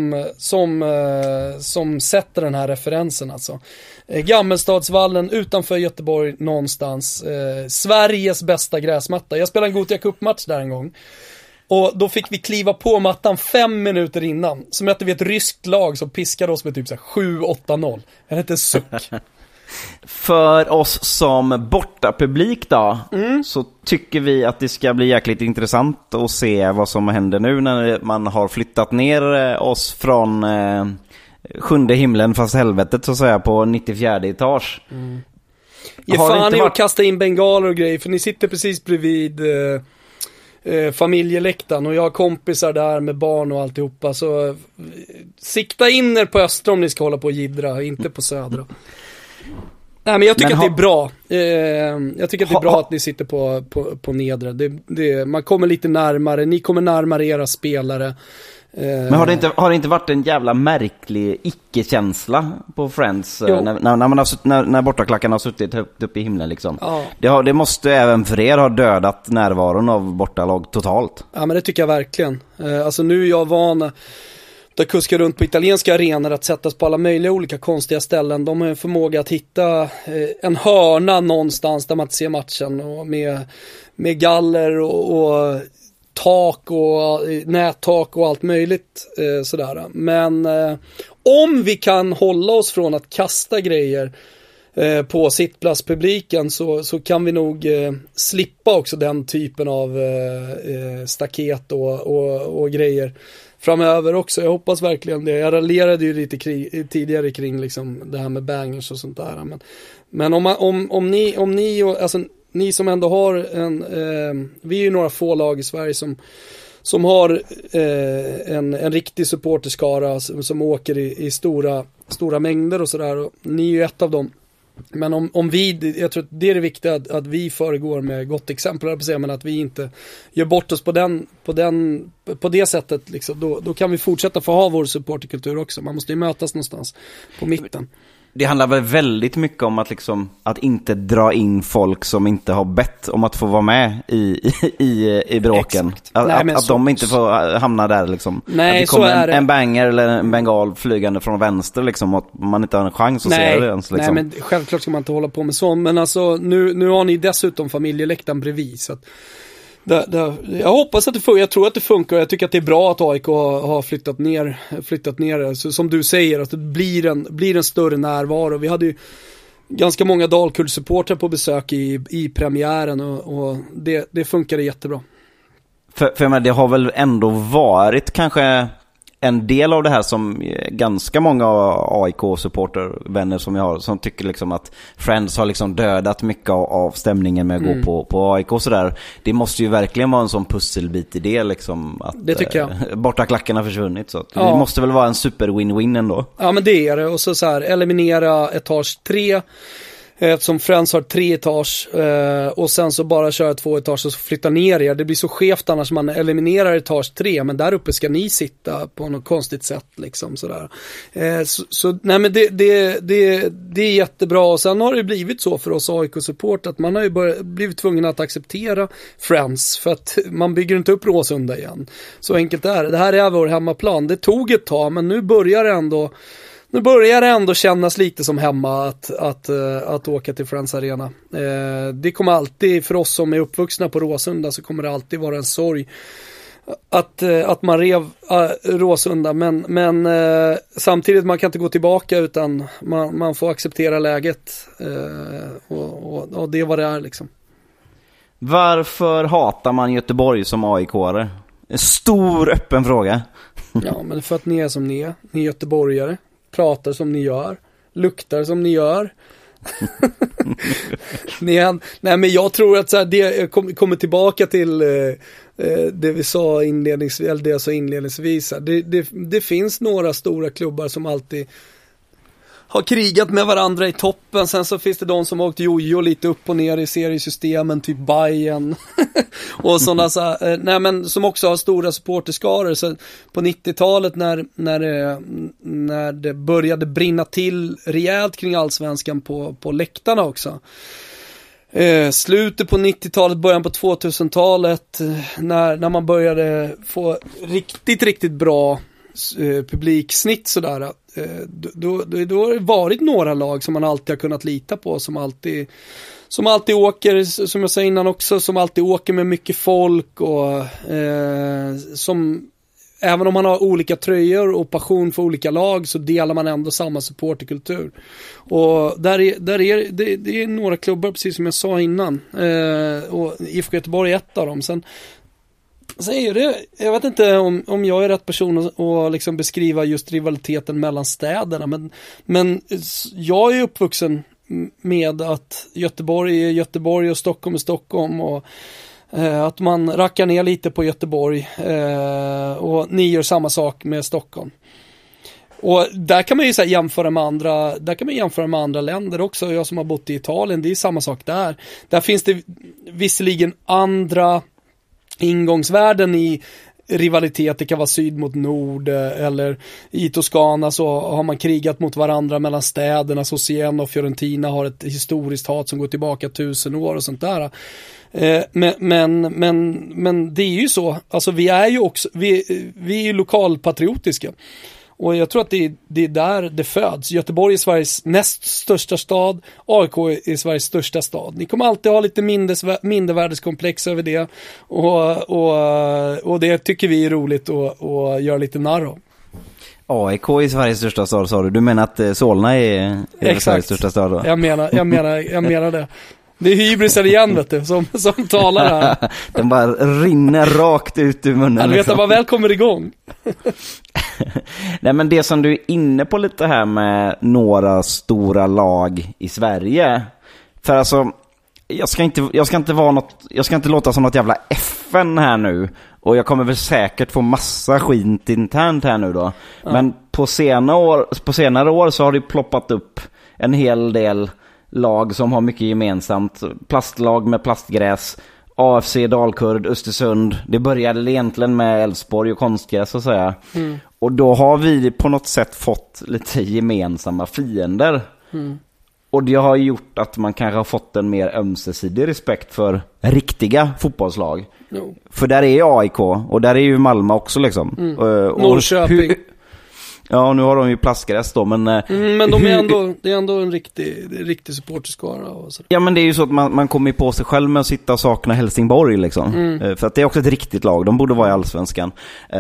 som sätter den här referensen alltså. Gammelstadsvallen utanför Göteborg någonstans. Sveriges bästa gräsmatta. Jag spelade en Gothia Cup-match där en gång. Och då fick vi kliva på mattan 5 minuter innan. Så mötte vi ett ryskt lag som piskade oss med typ 7-8-0. Det är inte suck. För oss som bortapublik då, så tycker vi att det ska bli jäkligt intressant att se vad som händer nu när man har flyttat ner oss från 7:e himlen fast helvetet så att säga på 94:e etage. Ge fan i att kasta in bengaler och grejer, för ni sitter precis bredvid familjeläktaren, och jag har kompisar där med barn och alltihopa, så sikta in er på östra om ni ska hålla på och jiddra, inte på södra. Nej, men jag tycker att det är bra. Jag tycker att det är bra att ni sitter på nedre. Man kommer lite närmare, ni kommer närmare era spelare. Men har det inte varit en jävla märklig icke-känsla på Friends när bortaklackarna har suttit högt upp i himlen liksom? Ja. Det måste även för er ha dödat närvaron av bortalag totalt. Ja, men det tycker jag verkligen. Alltså nu är jag van där kuskar runt på italienska arenor att sättas på alla möjliga olika konstiga ställen. De har en förmåga att hitta en hörna någonstans där man inte ser matchen, och med galler och tak och nättak och allt möjligt sådär. Men om vi kan hålla oss från att kasta grejer på sittplatspubliken så kan vi nog slippa också den typen av staket och grejer framöver också. Jag hoppas verkligen det. Jag raljerade ju lite tidigare kring liksom det här med bangers och sånt där. Men om ni alltså ni som ändå har vi är ju några få lag i Sverige som har en riktig supporterskara som åker i stora mängder och sådär, och ni är ju ett av dem. Men om vi, jag tror att det är det viktiga, att vi föregår med gott exempel, men att vi inte gör bort oss på det sättet liksom, då kan vi fortsätta få ha vår supporterkultur också. Man måste ju mötas någonstans på mitten. Det handlar väl väldigt mycket om att inte dra in folk som inte har bett om att få vara med i bråken. Att de inte får hamna där liksom. Nej, att det kommer en banger eller en bengal flygande från vänster liksom, och man inte har en chans att se det ens liksom. Nej, men självklart ska man inte hålla på med sånt. Men alltså nu har ni dessutom familjeläktaren bredvid, så att jag hoppas att det funkar. Jag tror att det funkar. Jag tycker att det är bra att AIK har flyttat ner. Så, som du säger, att det blir en större närvaro. Vi hade ju ganska många Dalkurd-supportrar på besök i premiären, och det funkade jättebra. För det har väl ändå varit kanske en del av det här som ganska många AIK-supportervänner som jag har, som tycker liksom att Friends har liksom dödat mycket av stämningen med att gå på AIK och sådär. Det måste ju verkligen vara en sån pusselbit i det liksom, att det tycker jag. Borta klackarna försvunnit, så att det måste väl vara en super win-win ändå. Ja, men det är det. Och så här, eliminera etage 3, eftersom Friends har 3 etage, och sen så bara köra 2 etage och så flytta ner er. Det blir så skevt annars, man eliminerar etage 3, men där uppe ska ni sitta på något konstigt sätt liksom sådär. Så nej, men det är jättebra. Och sen har det blivit så för oss AIK-support att man har ju blivit tvungen att acceptera Friends, för att man bygger inte upp Råsunda igen. Så enkelt är det. Det här är vår hemmaplan. Det tog ett tag, men nu börjar det ändå kännas lite som hemma att åka till Friends Arena. Det kommer alltid, för oss som är uppvuxna på Råsunda, så kommer det alltid vara en sorg att man rev Råsunda. Men samtidigt, man kan inte gå tillbaka, utan man får acceptera läget. Och det är vad det är liksom. Varför hatar man Göteborg som AIK-are? En stor öppen fråga. Ja, men för att ni är som ni är. Ni är göteborgare. Pratar som ni gör, luktar som ni gör. Nej, men jag tror att så här, det kommer tillbaka till det vi sa inledningsvis. Det finns några stora klubbar som alltid har krigat med varandra i toppen. Sen så finns det de som har åkt jojo lite upp och ner i seriesystemen, typ Bayern och sådana så här, nej, men som också har stora supporterskaror. Så på 90-talet när det började brinna till rejält kring allsvenskan på läktarna också. Slutet på 90-talet, början på 2000-talet, när man började få riktigt bra publiksnitt sådär, då har det varit några lag som man alltid har kunnat lita på, som alltid åker, som jag sa innan också, som alltid åker med mycket folk, och som, även om man har olika tröjor och passion för olika lag, så delar man ändå samma supporterkultur. Och det är några klubbar, precis som jag sa innan, och IFK Göteborg är ett av dem. Sen är det, jag vet inte om jag är rätt person att liksom beskriva just rivaliteten mellan städerna, men jag är uppvuxen med att Göteborg är Göteborg och Stockholm är Stockholm, och Att man rackar ner lite på Göteborg och ni gör samma sak med Stockholm. Och där kan man ju så här jämföra med andra länder också. Jag som har bott i Italien, det är samma sak där. Där finns det visserligen andra ingångsvärden i rivalitet. Det kan vara syd mot nord, eller i Toscana så har man krigat mot varandra mellan städerna, så Siena och Fiorentina har ett historiskt hat som går tillbaka 1000 år och sånt där. Men det är ju så, alltså vi är ju också vi är ju lokalpatriotiska. Och jag tror att det är där det föds. Göteborg är Sveriges näst största stad. AIK är Sveriges största stad. Ni kommer alltid ha lite mindervärdeskomplex över det. Och det tycker vi är roligt att göra lite narr av. AIK är Sveriges största stad, sa du. Du menar att Solna är Sveriges största stad då? Jag menar det. Det är hybrisen igen, vet du, som talar här. Den bara rinner rakt ut ur munnen. Jag vet att man väl kommer igång. Nej, men det som du är inne på lite här med några stora lag i Sverige. För alltså, jag ska inte låta som något jävla FN här nu. Och jag kommer väl säkert få massa skit internt här nu då. Ja. Men på senare år så har det ploppat upp en hel del lag som har mycket gemensamt. Plastlag med plastgräs, AFC, Dalkurd, Östersund. Det började egentligen med Elfsborg och konstgräs, så att säga. Och då har vi på något sätt fått lite gemensamma fiender. Och det har gjort att man kanske har fått en mer ömsesidig respekt för riktiga fotbollslag. För där är AIK och där är ju Malmö också liksom. Norrköping. Ja, nu har de ju plastgräs då, men de det är ändå en riktig supporterskara och så. Ja, men det är ju så att man kommer på sig själv med att sitta och sakna Helsingborg liksom. För att det är också ett riktigt lag, de borde vara i Allsvenskan.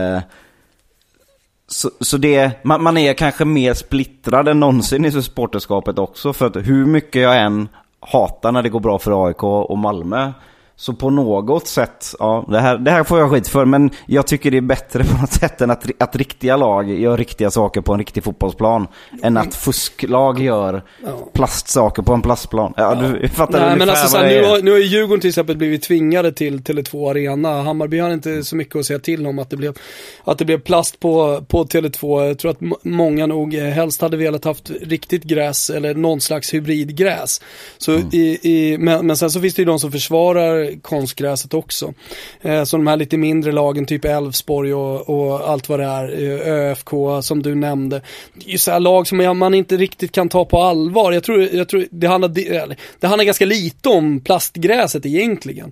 Så det, man är kanske mer splittrad än någonsin i supporterskapet också, för att hur mycket jag än hatar när det går bra för AIK och Malmö, så på något sätt, ja, det här får jag skit för, men jag tycker det är bättre på något sätt än att riktiga lag gör riktiga saker på en riktig fotbollsplan än att fusklag gör plastsaker på en plastplan. Ja, du fattar. Nej, men alltså, nu har Djurgården till exempel blivit tvingade till Tele2 Arena. Hammarby har inte så mycket att säga till om att det blev plast på Tele2. Jag tror att många nog helst hade velat haft riktigt gräs eller någon slags hybridgräs. Så men sen så finns det ju de som försvarar konstgräset också. Så de här lite mindre lagen, typ Elfsborg och allt vad det är, ÖFK som du nämnde. Det är ju så här lag som man inte riktigt kan ta på allvar. Jag tror det handlar ganska lite om plastgräset egentligen.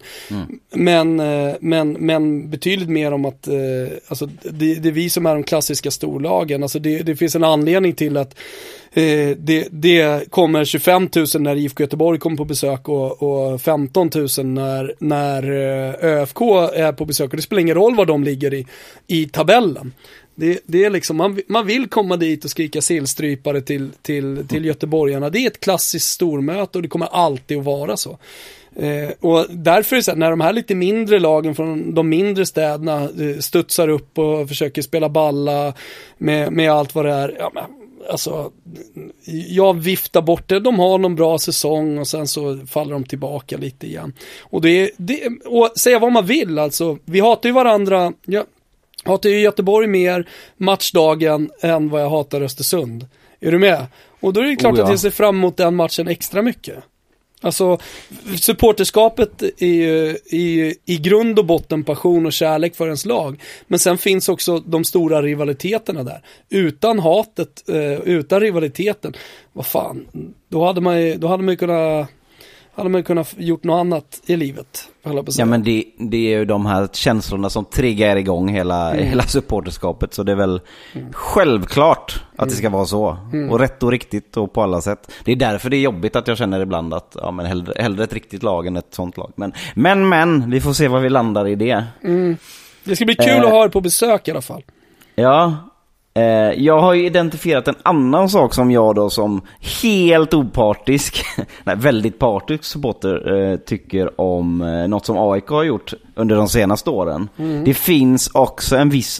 Men betydligt mer om att alltså det är vi som är de klassiska storlagen. Alltså det finns en anledning till att det kommer 25 000 när IFK Göteborg kommer på besök och 15 000 när ÖFK är på besök, och det spelar ingen roll var de ligger i tabellen. Det är liksom, man vill komma dit och skrika sillstrypare till göteborgarna. Det är ett klassiskt stormöte och det kommer alltid att vara så. Och därför är det så här, när de här lite mindre lagen från de mindre städerna studsar upp och försöker spela balla med allt vad det är, ja, men alltså, jag viftar bort det. De har någon bra säsong och sen så faller de tillbaka lite igen. Och och säga vad man vill, alltså, vi hatar ju varandra. Jag hatar ju Göteborg mer matchdagen än vad jag hatar Östersund. Är du med? Och då är det klart att jag ser fram emot den matchen extra mycket. Alltså, supporterskapet är i grund och botten passion och kärlek för ens lag. Men sen finns också de stora rivaliteterna där. Utan hatet, utan rivaliteten, vad fan, då hade man kunnat gjort något annat i livet. Ja, men det är ju de här känslorna som triggar igång hela supporterskapet, så det är väl självklart att det ska vara så. Och rätt och riktigt och på alla sätt. Det är därför det är jobbigt att jag känner ibland att ja, men hellre ett riktigt lag än ett sånt lag. Men vi får se vad vi landar i det. Det ska bli kul att ha er på besök i alla fall. Ja. Jag har ju identifierat en annan sak som jag då som helt opartisk, väldigt partisk supporter tycker om något som AIK har gjort under de senaste åren. Det finns också en viss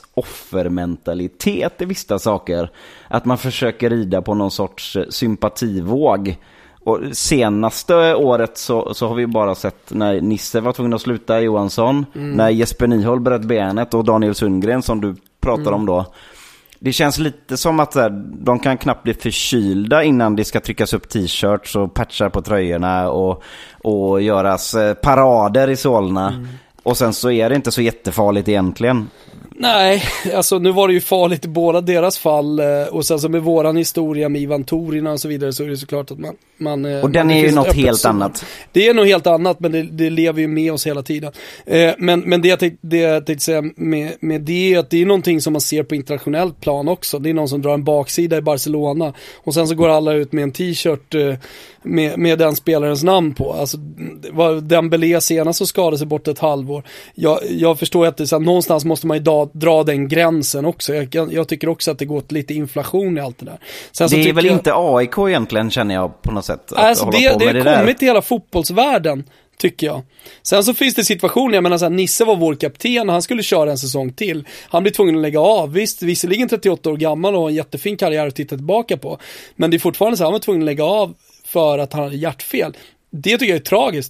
offermentalitet i vissa saker. Att man försöker rida på någon sorts sympativåg. Och senaste året så har vi bara sett när Nisse var tvungen att sluta, Johansson, när Jesper Nyholm bröt benet och Daniel Sundgren som du pratar om då. Det känns lite som att de kan knappt bli förkylda innan det ska tryckas upp t-shirts och patchar på tröjorna och göras parader i Solna. Och sen så är det inte så jättefarligt egentligen. Nej, alltså nu var det ju farligt i båda deras fall och sen så med våran historia med Ivan Torina och så vidare så är det såklart att man och den är ju något helt annat. Det är något helt annat, men det lever ju med oss hela tiden. Men det jag tänkte säga med det är att det är någonting som man ser på internationellt plan också. Det är någon som drar en baksida i Barcelona och sen så går alla ut med en t-shirt med den spelarens namn på. Alltså Dembélé senast så skadade sig bort ett halvår. Jag förstår att det, så här, någonstans måste man idag dra den gränsen också. Jag tycker också att det gått lite inflation i allt det där. Sen det är väl inte AIK egentligen, känner jag på något sätt. Alltså det har kommit till hela fotbollsvärlden, tycker jag. Sen så finns det situationer, jag menar så här, Nisse var vår kapten och han skulle köra en säsong till. Han blir tvungen att lägga av. Visserligen 38 år gammal och har en jättefin karriär att titta tillbaka på. Men det är fortfarande så att han var tvungen att lägga av för att han hade hjärtfel. Det tycker jag är tragiskt.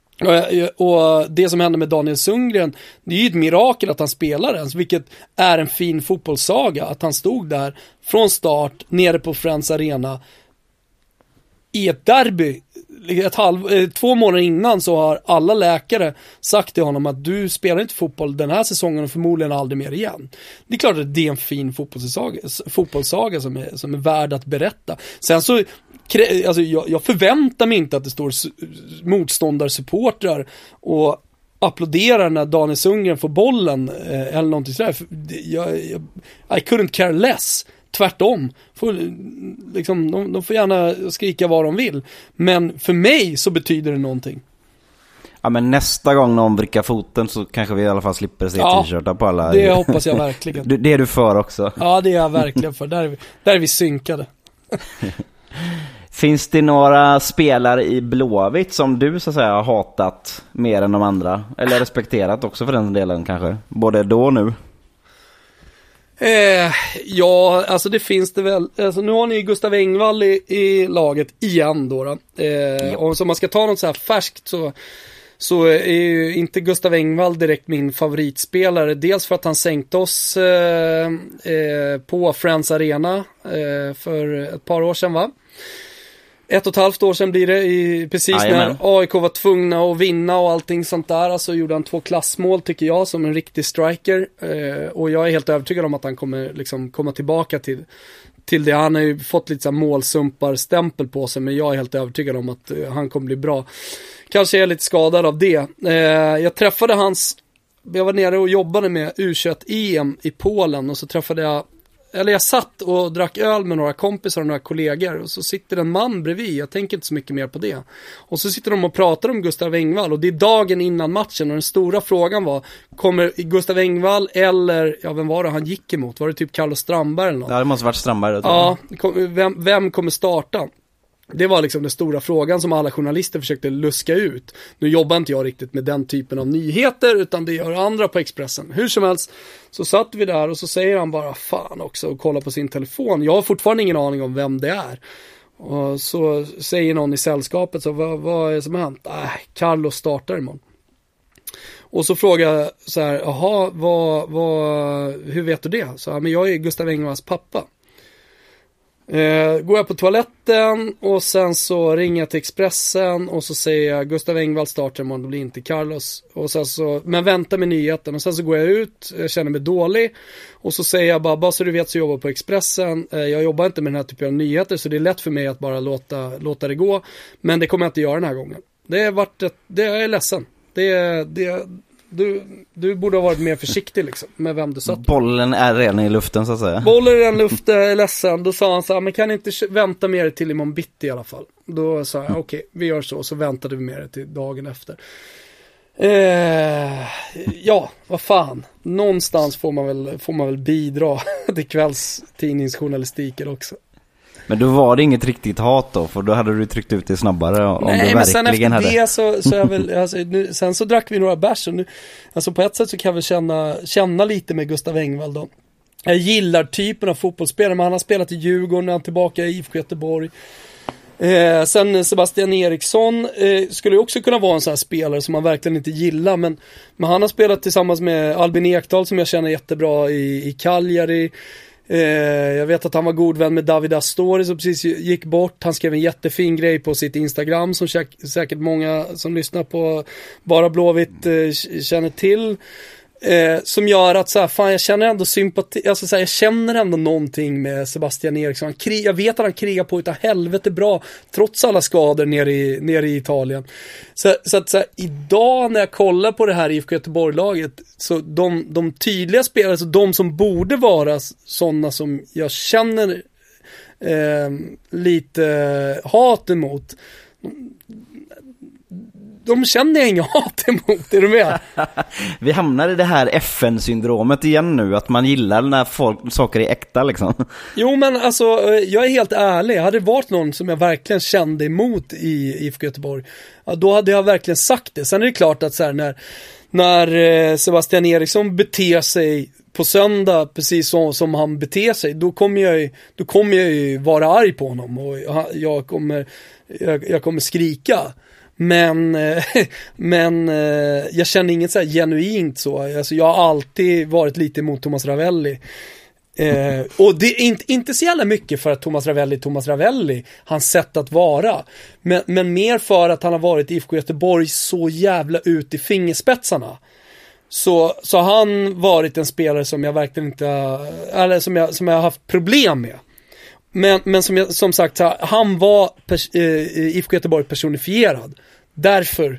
Och det som hände med Daniel Sundgren, det är ju ett mirakel att han spelar ens, vilket är en fin fotbollssaga, att han stod där från start nere på Friends Arena i ett derby 2 månader innan, så har alla läkare sagt till honom att du spelar inte fotboll den här säsongen och förmodligen aldrig mer igen. Det är klart att det är en fin fotbollssaga som är värd att berätta. Sen så alltså jag förväntar mig inte att det står motståndarsupportrar och applåderar när Daniel Sundgren får bollen eller någonting sådär. I couldn't care less. Tvärtom. De får gärna skrika vad de vill. Men för mig så betyder det någonting. Ja, men nästa gång någon vrickar foten så kanske vi i alla fall slipper se t-shirtar på alla. Det hoppas jag verkligen. Det är du för också. Ja, det är jag verkligen för. Där är vi synkade. Finns det några spelare i Blåvitt som du så att säga har hatat mer än de andra? Eller respekterat också för den delen kanske? Både då och nu? Ja, alltså det finns det väl. Alltså nu har ni Gustav Engvall i laget igen då. Och så man ska ta något så här färskt så är ju inte Gustav Engvall direkt min favoritspelare. Dels för att han sänkte oss på Friends Arena för ett par år sedan, va? 1,5 år sedan blir det precis när AIK var tvungna att vinna och allting sånt där. Alltså gjorde han 2 klassmål, tycker jag, som en riktig striker. Och jag är helt övertygad om att han kommer liksom komma tillbaka till det. Han har ju fått lite så här målsumpar-stämpel på sig, men jag är helt övertygad om att han kommer bli bra. Kanske är jag lite skadad av det. Jag träffade jag var nere och jobbade med U21-EM i Polen, och så träffade jag satt och drack öl med några kompisar och några kollegor, och så sitter en man bredvid, jag tänker inte så mycket mer på det. Och så sitter de och pratar om Gustav Engvall, och det är dagen innan matchen, och den stora frågan var, kommer Gustav Engvall eller, vem var det han gick emot? Var det typ Carlos Strandberg eller något? Ja, det måste varit Strandberg. Ja, vem kommer starta? Det var liksom den stora frågan som alla journalister försökte luska ut. Nu jobbar inte jag riktigt med den typen av nyheter, utan det gör andra på Expressen. Hur som helst så satt vi där, och så säger han bara fan också och kollar på sin telefon. Jag har fortfarande ingen aning om vem det är. Och så säger någon i sällskapet, så vad är det som har hänt? Carlos startar imorgon. Och så frågar jag så här, jaha, hur vet du det? Så men jag är Gustav Engvalls pappa. Går jag på toaletten och sen så ringer jag till Expressen och så säger jag Gustav Engvall startar imorgon, det blir inte Carlos. Och sen så, men vänta med nyheten. Och sen så går jag ut, jag känner mig dålig, och så säger jag bara så du vet så jobbar jag på Expressen. Jag jobbar inte med den här typen av nyheter, så det är lätt för mig att bara låta det gå. Men det kommer jag inte göra den här gången. Det är ledsen. Du borde ha varit mer försiktig liksom, med vem du satt. Bollen är redan i luften så att säga. Bollen är redan i luften, är ledsen. Då sa han så här, men kan inte vänta med det till imorgon bitti i alla fall. Då sa jag, okej, vi gör så väntade vi med det till dagen efter. Ja, vad fan. Någonstans får man väl bidra till kvällstidningsjournalistiken också. Men då var det inget riktigt hat då, för då hade du tryckt ut det snabbare om du verkligen hade. Nej, men sen efter det så är väl, alltså, sen så drack vi några bärs, och nu, alltså på ett sätt så kan jag väl känna lite med Gustav Engvall då. Jag gillar typen av fotbollsspelare, men han har spelat i Djurgården, han är tillbaka i IFK Göteborg. Sen Sebastian Eriksson skulle ju också kunna vara en sån här spelare som man verkligen inte gillar, men han har spelat tillsammans med Albin Ekdal som jag känner jättebra i Cagliari. Jag vet att han var god vän med David Astori som precis gick bort. Han skrev en jättefin grej på sitt Instagram som säkert många som lyssnar på Bara Blåvitt känner till. Som gör att så här, fan, jag känner ändå sympati, alltså så här, jag känner ändå någonting med Sebastian Eriksson. Jag vet att han krigar på utav helvete bra trots alla skador nere i Italien. Så här, idag när jag kollar på det här IFK Göteborg-laget, så de tydliga spelare, så de som borde vara sådana som jag känner lite hat emot, de känner jag inget hat emot, är du med? Vi hamnar i det här FN-syndromet igen nu, att man gillar när saker är äkta liksom. Jo, men alltså, jag är helt ärlig. Hade det varit någon som jag verkligen kände emot i IFK Göteborg, då hade jag verkligen sagt det. Sen är det klart att så här, när Sebastian Eriksson beter sig på söndag precis som han beter sig, då kommer jag ju vara arg på honom och jag kommer skrika. Men jag känner inget så här genuint så. Alltså, jag har alltid varit lite emot Thomas Ravelli. Och det är inte så jävla mycket för att Thomas Ravelli, hans sätt att vara. Men mer för att han har varit i IFK Göteborg så jävla ut i fingerspetsarna. Så har han varit en spelare som jag verkligen inte, eller som jag har haft problem med. Men som sagt, han var IFK Göteborg personifierad. Därför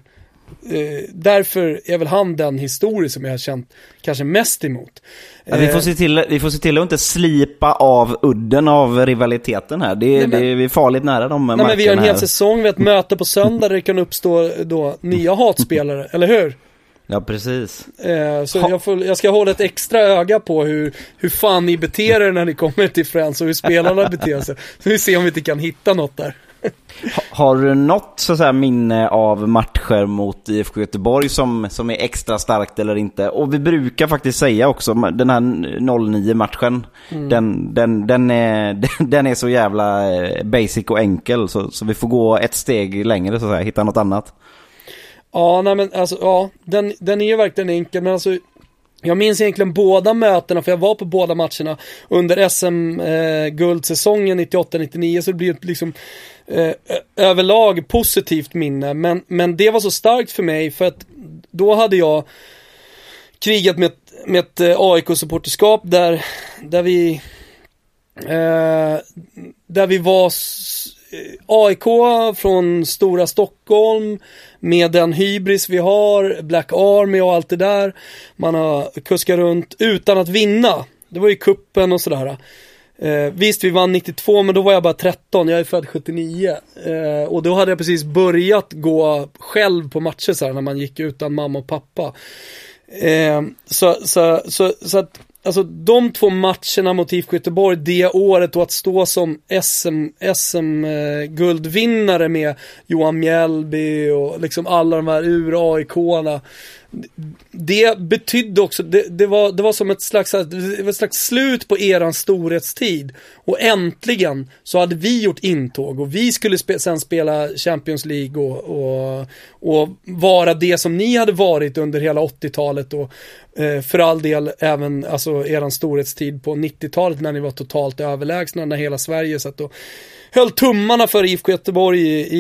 är väl han den historia som jag har känt kanske mest emot. Ja, vi får se till att inte slipa av udden av rivaliteten här. Det är farligt nära de markerna. Men vi har en hel säsong, vi har ett möte på söndag där det kan uppstå då nya hatspelare, eller hur? Ja, precis. Så jag ska hålla ett extra öga på hur fan ni beter er när ni kommer till Friends och hur spelarna beter sig. Så vi ser om vi inte kan hitta något där. Har du något så här minne av matcher mot IFK Göteborg som är extra starkt eller inte? Och vi brukar faktiskt säga också, den här 09-matchen, den är så jävla basic och enkel, så vi får gå ett steg längre, så att säga, hitta något annat. Ja, nej men alltså, ja, den är ju verkligen enkel, men alltså jag minns egentligen båda mötena, för jag var på båda matcherna under SM-guldsäsongen 98-99, så det blir liksom överlag positivt minne, men det var så starkt för mig, för att då hade jag krigat med ett AIK-supporterskap där vi var AIK från stora Stockholm med den hybris vi har, Black Army och allt det där. Man har kuskat runt utan att vinna. Det var ju kuppen och sådär. Visst, vi vann 92, men då var jag bara 13. Jag är född 79. Och då hade jag precis börjat gå själv på matcher så här, när man gick utan mamma och pappa. Så att alltså de två matcherna mot IFK Göteborg det året, och att stå som SM-guldvinnare med Johan Mjällby och liksom alla de här ur-AIK-arna, det betydde också, det var som ett slags slut på eran storhetstid, och äntligen så hade vi gjort intåg och vi skulle sen spela Champions League och vara det som ni hade varit under hela 80-talet, och för all del även alltså eran storhetstid på 90-talet när ni var totalt överlägsna, när hela Sverige satt och höll tummarna för IFK Göteborg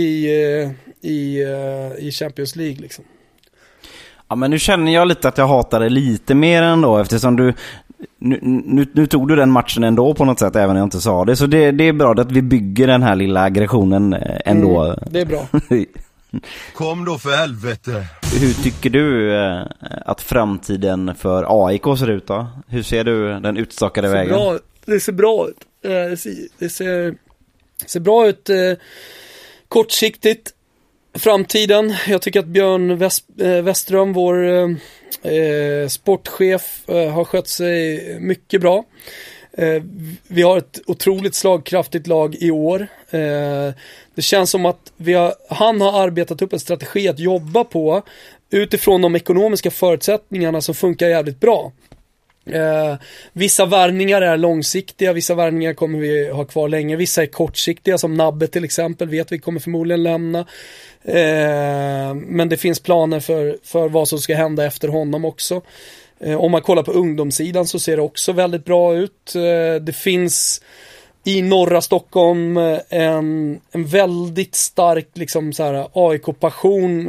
i Champions League liksom. Ja, men nu känner jag lite att jag hatar det lite mer ändå, eftersom du nu tog du den matchen ändå på något sätt, även om jag inte sa det. Så det är bra att vi bygger den här lilla aggressionen ändå. Det är bra. Kom då för helvete. Hur tycker du att framtiden för AIK ser ut då? Hur ser du den utstakade vägen? Det ser bra ut. Det ser bra ut kortsiktigt. Framtiden. Jag tycker att Björn Westström, vår sportchef, har skött sig mycket bra. Vi har ett otroligt slagkraftigt lag i år. Det känns som att han har arbetat upp en strategi att jobba på utifrån de ekonomiska förutsättningarna som funkar jävligt bra. Vissa värvningar är långsiktiga, vissa värvningar kommer vi ha kvar länge, vissa är kortsiktiga, som Nabbe till exempel, vet vi kommer förmodligen lämna. Men det finns planer för vad som ska hända efter honom också. Om man kollar på ungdomssidan så ser det också väldigt bra ut. Det finns i norra Stockholm en väldigt stark liksom så här AIK-passion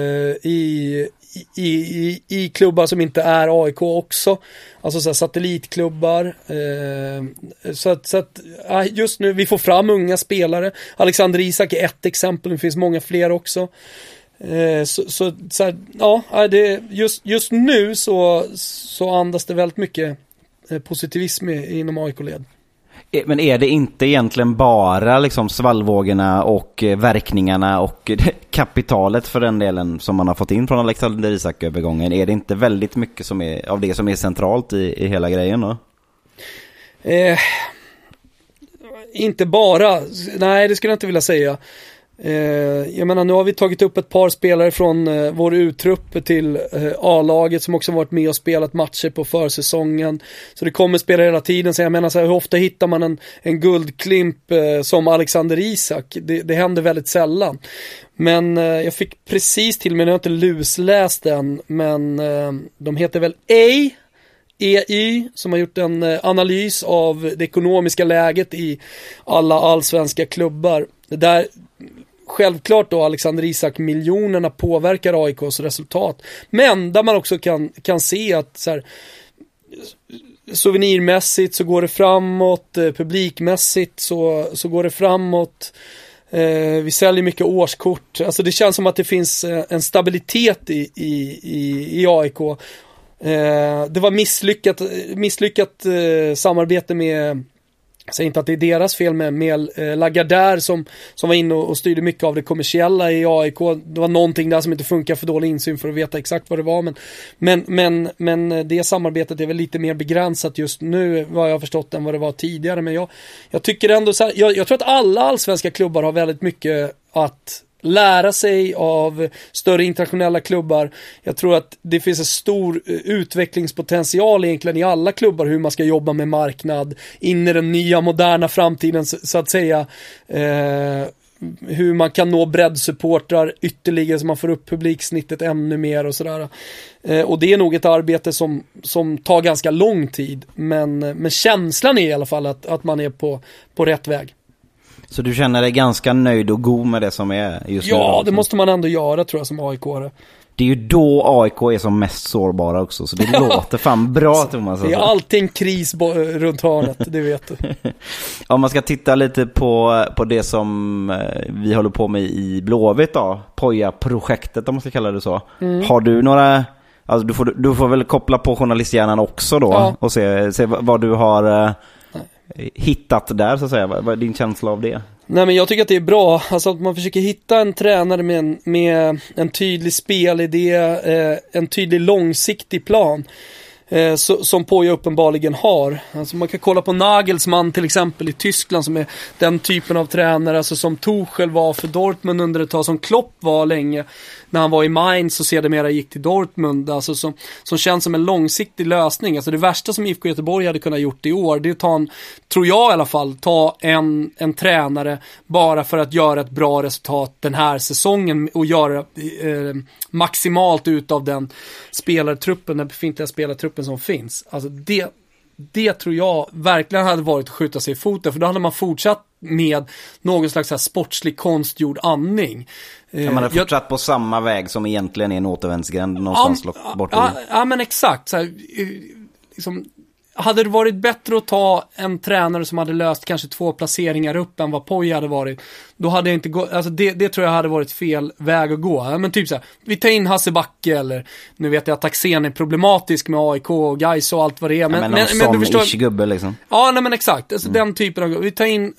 i klubbar som inte är AIK också. Alltså så här satellitklubbar. Så att just nu vi får fram unga spelare. Alexander Isak är ett exempel, det finns många fler också. Så här, ja, det just nu så andas det väldigt mycket positivism inom AIK-led. Men är det inte egentligen bara liksom svallvågorna och verkningarna och kapitalet för den delen som man har fått in från Alexander Isak-övergången? Är det inte väldigt mycket som är, av det som är centralt i hela grejen då? Inte bara, nej det skulle jag inte vilja säga. Jag menar, nu har vi tagit upp ett par spelare från vår uttrupp till A-laget som också varit med och spelat matcher på försäsongen, så det kommer spelare hela tiden. Så jag menar så här, hur ofta hittar man en guldklimp som Alexander Isak? Det händer väldigt sällan. Men jag fick precis till mig, jag har inte lusläst den, men de heter väl EY som har gjort en analys av det ekonomiska läget i alla allsvenska klubbar. Där självklart då Alexander Isak miljonerna påverkar AIKs resultat, men där man också kan se att så här, souvenirmässigt så går det framåt, publikmässigt så går det framåt, vi säljer mycket årskort, alltså det känns som att det finns en stabilitet i AIK. Det var misslyckat samarbete med, jag säger inte att det är deras fel, med Lagardère som var inne och styrde mycket av det kommersiella i AIK. Det var någonting där som inte funkar, för dålig insyn för att veta exakt vad det var, men det samarbetet är väl lite mer begränsat just nu vad jag har förstått än vad det var tidigare. Men jag tycker ändå så här, jag tror att alla allsvenska klubbar har väldigt mycket att lära sig av större internationella klubbar. Jag tror att det finns en stor utvecklingspotential egentligen i alla klubbar, hur man ska jobba med marknad in i den nya moderna framtiden så att säga. Hur man kan nå breddsupportrar ytterligare så man får upp publiksnittet ännu mer och sådär. Och det är nog ett arbete som tar ganska lång tid, men känslan är i alla fall att man är på rätt väg. Så du känner dig ganska nöjd och god med det som är just nu? Ja, det måste man ändå göra, tror jag, som AIK-are. Det är ju då AIK är som mest sårbara också, så det låter fan bra, Thomas. Det är alltid en kris runt hörnet, det vet du. Om man ska titta lite på det som vi håller på med i Blåvitt då, Poja-projektet om man ska kalla det så. Har du några, alltså du får väl koppla på journalisthjärnan också då, ja, och se vad du har hittat där, så att säga. Vad är din känsla av det? Nej, men jag tycker att det är bra, alltså att man försöker hitta en tränare med en tydlig spelidé, en tydlig långsiktig plan, som Poja uppenbarligen har. Alltså man kan kolla på Nagelsmann till exempel i Tyskland, som är den typen av tränare, alltså som Tuchel var för Dortmund under ett tag, som Klopp var länge när han var i Mainz och sedermera gick till Dortmund, alltså som känns som en långsiktig lösning. Alltså det värsta som IFK Göteborg hade kunnat gjort i år, det är att tror jag i alla fall, ta en tränare bara för att göra ett bra resultat den här säsongen och göra maximalt ut av den befintliga spelartruppen som finns. Alltså det tror jag verkligen hade varit att skjuta sig i foten, för då hade man fortsatt med någon slags här sportslig konstgjord andning. Man hade fortsatt på samma väg som egentligen är en återvändsgränd någonstans bort. Ja, men exakt. Så här, liksom, hade det varit bättre att ta en tränare som hade löst kanske 2 placeringar upp än vad Poja hade varit, då hade jag inte gått, alltså det tror jag hade varit fel väg att gå. Men typ så här, vi tar in Hasse Backe, eller nu vet jag att Taxén är problematisk med AIK och Gais och allt vad det är, men du förstår, ish-gubbe liksom. Ja, nej men exakt, alltså den typen av, vi tar in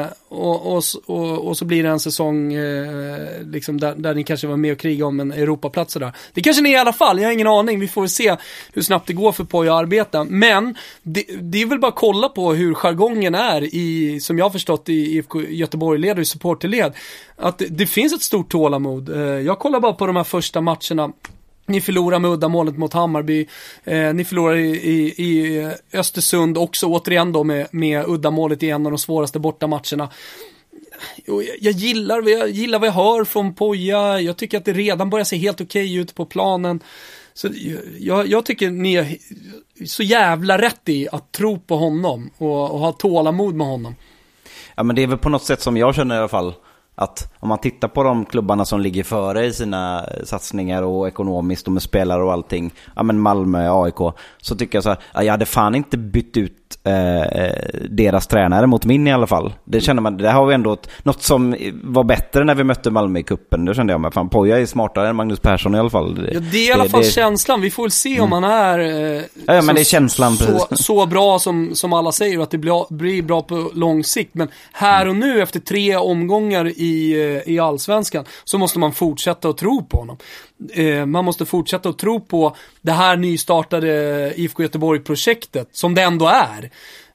och så blir det en säsong liksom där ni kanske var med och kriga om en Europaplats och där. Det kanske ni i alla fall, jag har ingen aning, vi får väl se hur snabbt det går för Poja att arbeta, men det är väl bara att kolla på hur jargongen är i, som jag har förstått, i IFK Göteborg-led och i supporterled, att det finns ett stort tålamod. Jag kollar bara på de här första matcherna Ni förlorar med uddamålet mot Hammarby. Ni förlorar i Östersund också återigen då med uddamålet i en av de svåraste bortamatcherna. Jag gillar vad jag hör från Poja. Jag tycker att det redan börjar se helt okej ut på planen. Så jag tycker ni är så jävla rätt i att tro på honom och ha tålamod med honom. Ja, men det är väl på något sätt som jag känner i alla fall, att om man tittar på de klubbarna som ligger före i sina satsningar och ekonomiskt och med spelare och allting, ja men Malmö, AIK, så tycker jag så här, jag hade fan inte bytt ut deras tränare mot min i alla fall. Det känner man, det har vi ändå något som var bättre när vi mötte Malmö i kuppen. Då kände jag mig, fan Poja är smartare än Magnus Persson i alla fall. Ja, det är i alla fall känslan. Vi får väl se om han är ja, men det är känslan så bra som alla säger, att det blir bra på lång sikt. Men här och nu efter 3 omgångar i Allsvenskan så måste man fortsätta att tro på honom. Man måste fortsätta att tro på det här nystartade IFK Göteborg-projektet som det ändå är,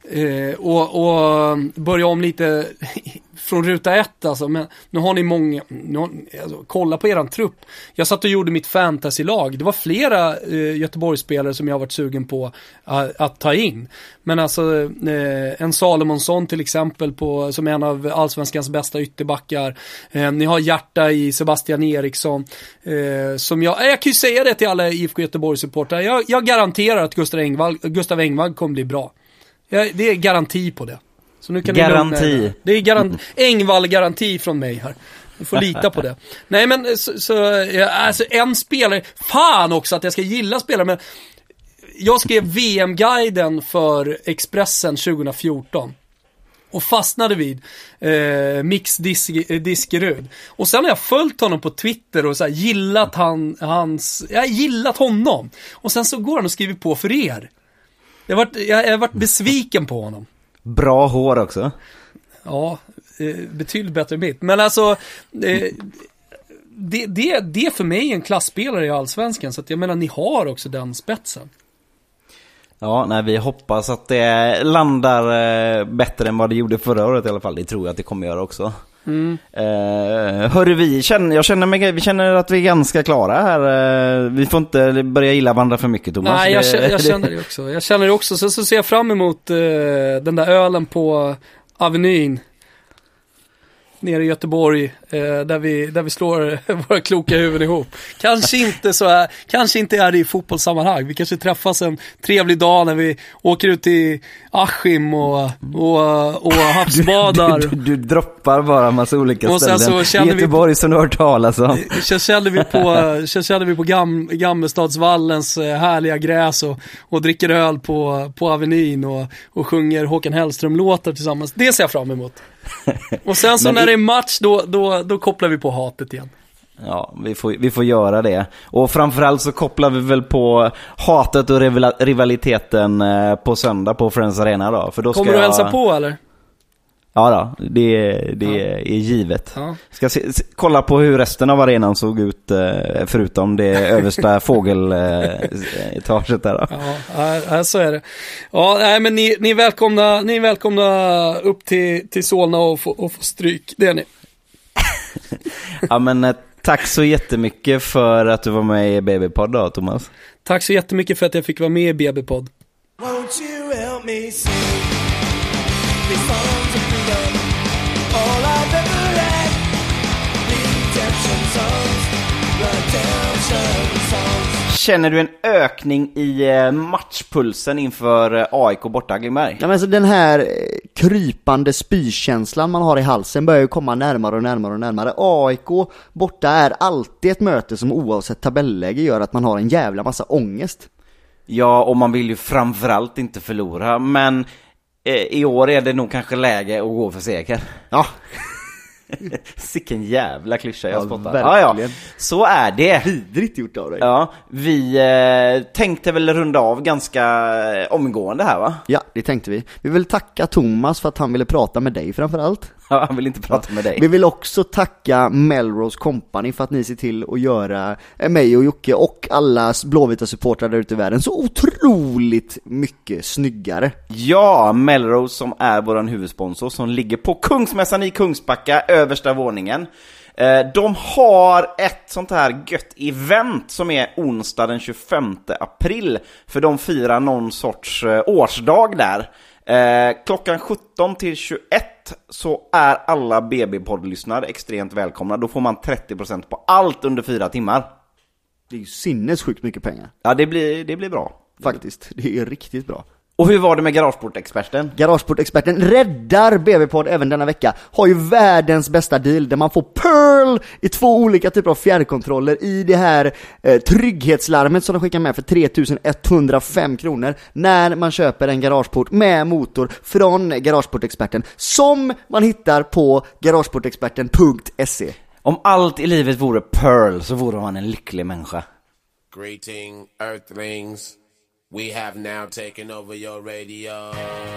och börja om lite från ruta 1 alltså. Men nu har ni många alltså, kolla på eran trupp. Jag satt och gjorde mitt fantasylag. Det var flera Göteborgsspelare som jag har varit sugen på att ta in. Men alltså en Salomonsson till exempel som en av Allsvenskans bästa ytterbackar. Ni har hjärta i Sebastian Eriksson, som jag kan ju säga det till alla IFK Göteborg-supportrar. Jag garanterar att Gustav Engvall kommer bli bra. Det är garanti på det. Så nu kan garanti. Det är Engvall-garanti från mig här. Du får lita på det. Nej, men alltså en spelare, fan också att jag ska gilla spelare, men jag skrev VM-guiden för Expressen 2014 och fastnade vid Mix Diskerud. Och sen har jag följt honom på Twitter och så här, gillat jag har gillat honom. Och sen så går han och skriver på för er. Jag har varit besviken på honom. Bra hår också. Ja, betydligt bättre mitt. Men alltså det är för mig en klassspelare i Allsvenskan. Så att jag menar, ni har också den spetsen. Ja, nej, vi hoppas att det landar bättre än vad det gjorde förra året i alla fall. Det tror jag att det kommer göra också. Hörru, vi känner att vi är ganska klara här. Vi får inte börja gilla varandra för mycket, Thomas. Nej, jag känner det också. Jag känner det också. Sen så ser jag fram emot den där ölen på Avenyn nere i Göteborg, där vi slår våra kloka huvuden ihop. Kanske inte är det i fotbollssammanhang. Vi kanske träffas en trevlig dag när vi åker ut till Askim och havsbadar. Du droppar bara en massa olika och ställen. Sen så Göteborg som du har hört talas om. Sen kände vi på Gammelstadsvallens härliga gräs och dricker öl på Avenyn och sjunger Håkan Hellström-låtar tillsammans. Det ser jag fram emot. Och sen så när det är match då kopplar vi på hatet igen. Ja, vi får göra det. Och framförallt så kopplar vi väl på hatet och rivaliteten på söndag på Friends Arena då. För då kommer du hälsa på eller? Ja då, det är givet. Ja. Ska kolla på hur resten av arenan såg ut förutom det översta fågeletaget där då. Ja, så är det. Ja, nej, men ni är välkomna upp till Solna och få stryk. Det är ni. Ja, men tack så jättemycket för att du var med i BB-podd då, Thomas. Tack så jättemycket för att jag fick vara med i BB-podd. Won't you help me sing these songs of freedom? All I've ever had, redemption songs, Känner du en ökning i matchpulsen inför AIK borta Glimberg? Ja, men alltså den här krypande spykänslan man har i halsen börjar ju komma närmare och närmare och närmare. AIK borta är alltid ett möte som oavsett tabelläge gör att man har en jävla massa ångest. Ja, och man vill ju framförallt inte förlora, men i år är det nog kanske läge att gå för seger. Ja. Sicken jävla klyscha jag spottar. Ja, så är det. Vidrigt gjort av dig. Ja, vi tänkte väl runda av ganska omgående här, va? Ja, det tänkte vi. Vi vill tacka Thomas för att han ville prata med dig framförallt. Ja, han vill inte prata med dig. Vi vill också tacka Melrose Company för att ni ser till att göra mig och Jocke och alla blåvita supportrar där ute i världen så otroligt mycket snyggare. Ja, Melrose som är våran huvudsponsor som ligger på Kungsmässan i Kungsbacka, översta våningen. De har ett sånt här gött event som är onsdag den 25 april. För de firar någon sorts årsdag där. Klockan 17 till 21 så är alla BB-poddlyssnare extremt välkomna. Då får man 30% på allt under 4 timmar. Det är ju sinnessjukt mycket pengar. Ja, det blir bra. Faktiskt, det är riktigt bra. Och hur var det med Garageportexperten? Garageportexperten räddar BB-podd även denna vecka. Har ju världens bästa deal där man får Pearl i 2 olika typer av fjärrkontroller i det här trygghetslarmet som de skickar med för 3105 kronor när man köper en garageport med motor från Garageportexperten som man hittar på garageportexperten.se. Om allt i livet vore Pearl så vore man en lycklig människa. Greeting, Earthlings. We have now taken over your radio.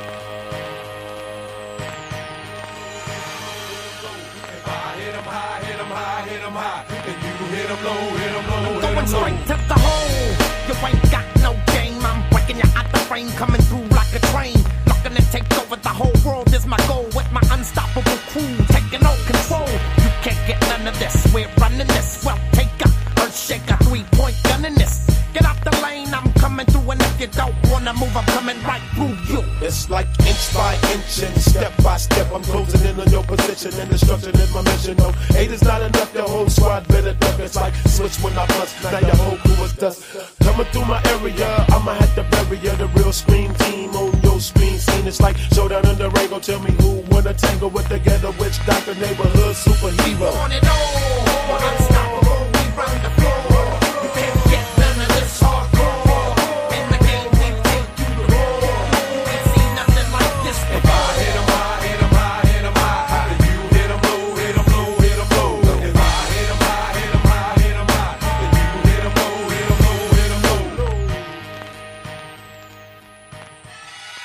Going straight to the hole. You ain't got no game. I'm breaking you out the frame, coming through like a train. Looking to take over the whole world is my goal. With my unstoppable crew taking all control. You can't get none of this. We're running this. Well, take a earth shaker, 3-point gun in this. Get out the lane, I'm coming through, and if you don't wanna move, I'm coming right through you. It's like inch by inch and step by step. I'm closing in on your position, and destruction is my mission. No, 8 is not enough, the whole squad better duck. It's like switch when I bust, now your whole crew is dust. Coming through my area, I'ma have to bury you. The real scream team on your screen scene. It's like showdown in the ring. Go tell me who wanna tangle with the ghetto witch doctor, neighborhood superhero. On it all, we're unstoppable, we run the floor. You can't get none of this hardcore. In the game, we take you to war. You ain't seen nothing like this before. If I hit 'em high, hit 'em high, hit 'em high. How do you hit 'em low, hit 'em low, hit 'em low? If I hit 'em high, hit 'em high, hit 'em high. Then you hit 'em low, hit 'em low, hit 'em low.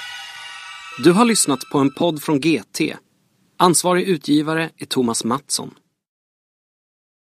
Du har lyssnat på en podd från GT. Ansvarig utgivare är Thomas Mattsson.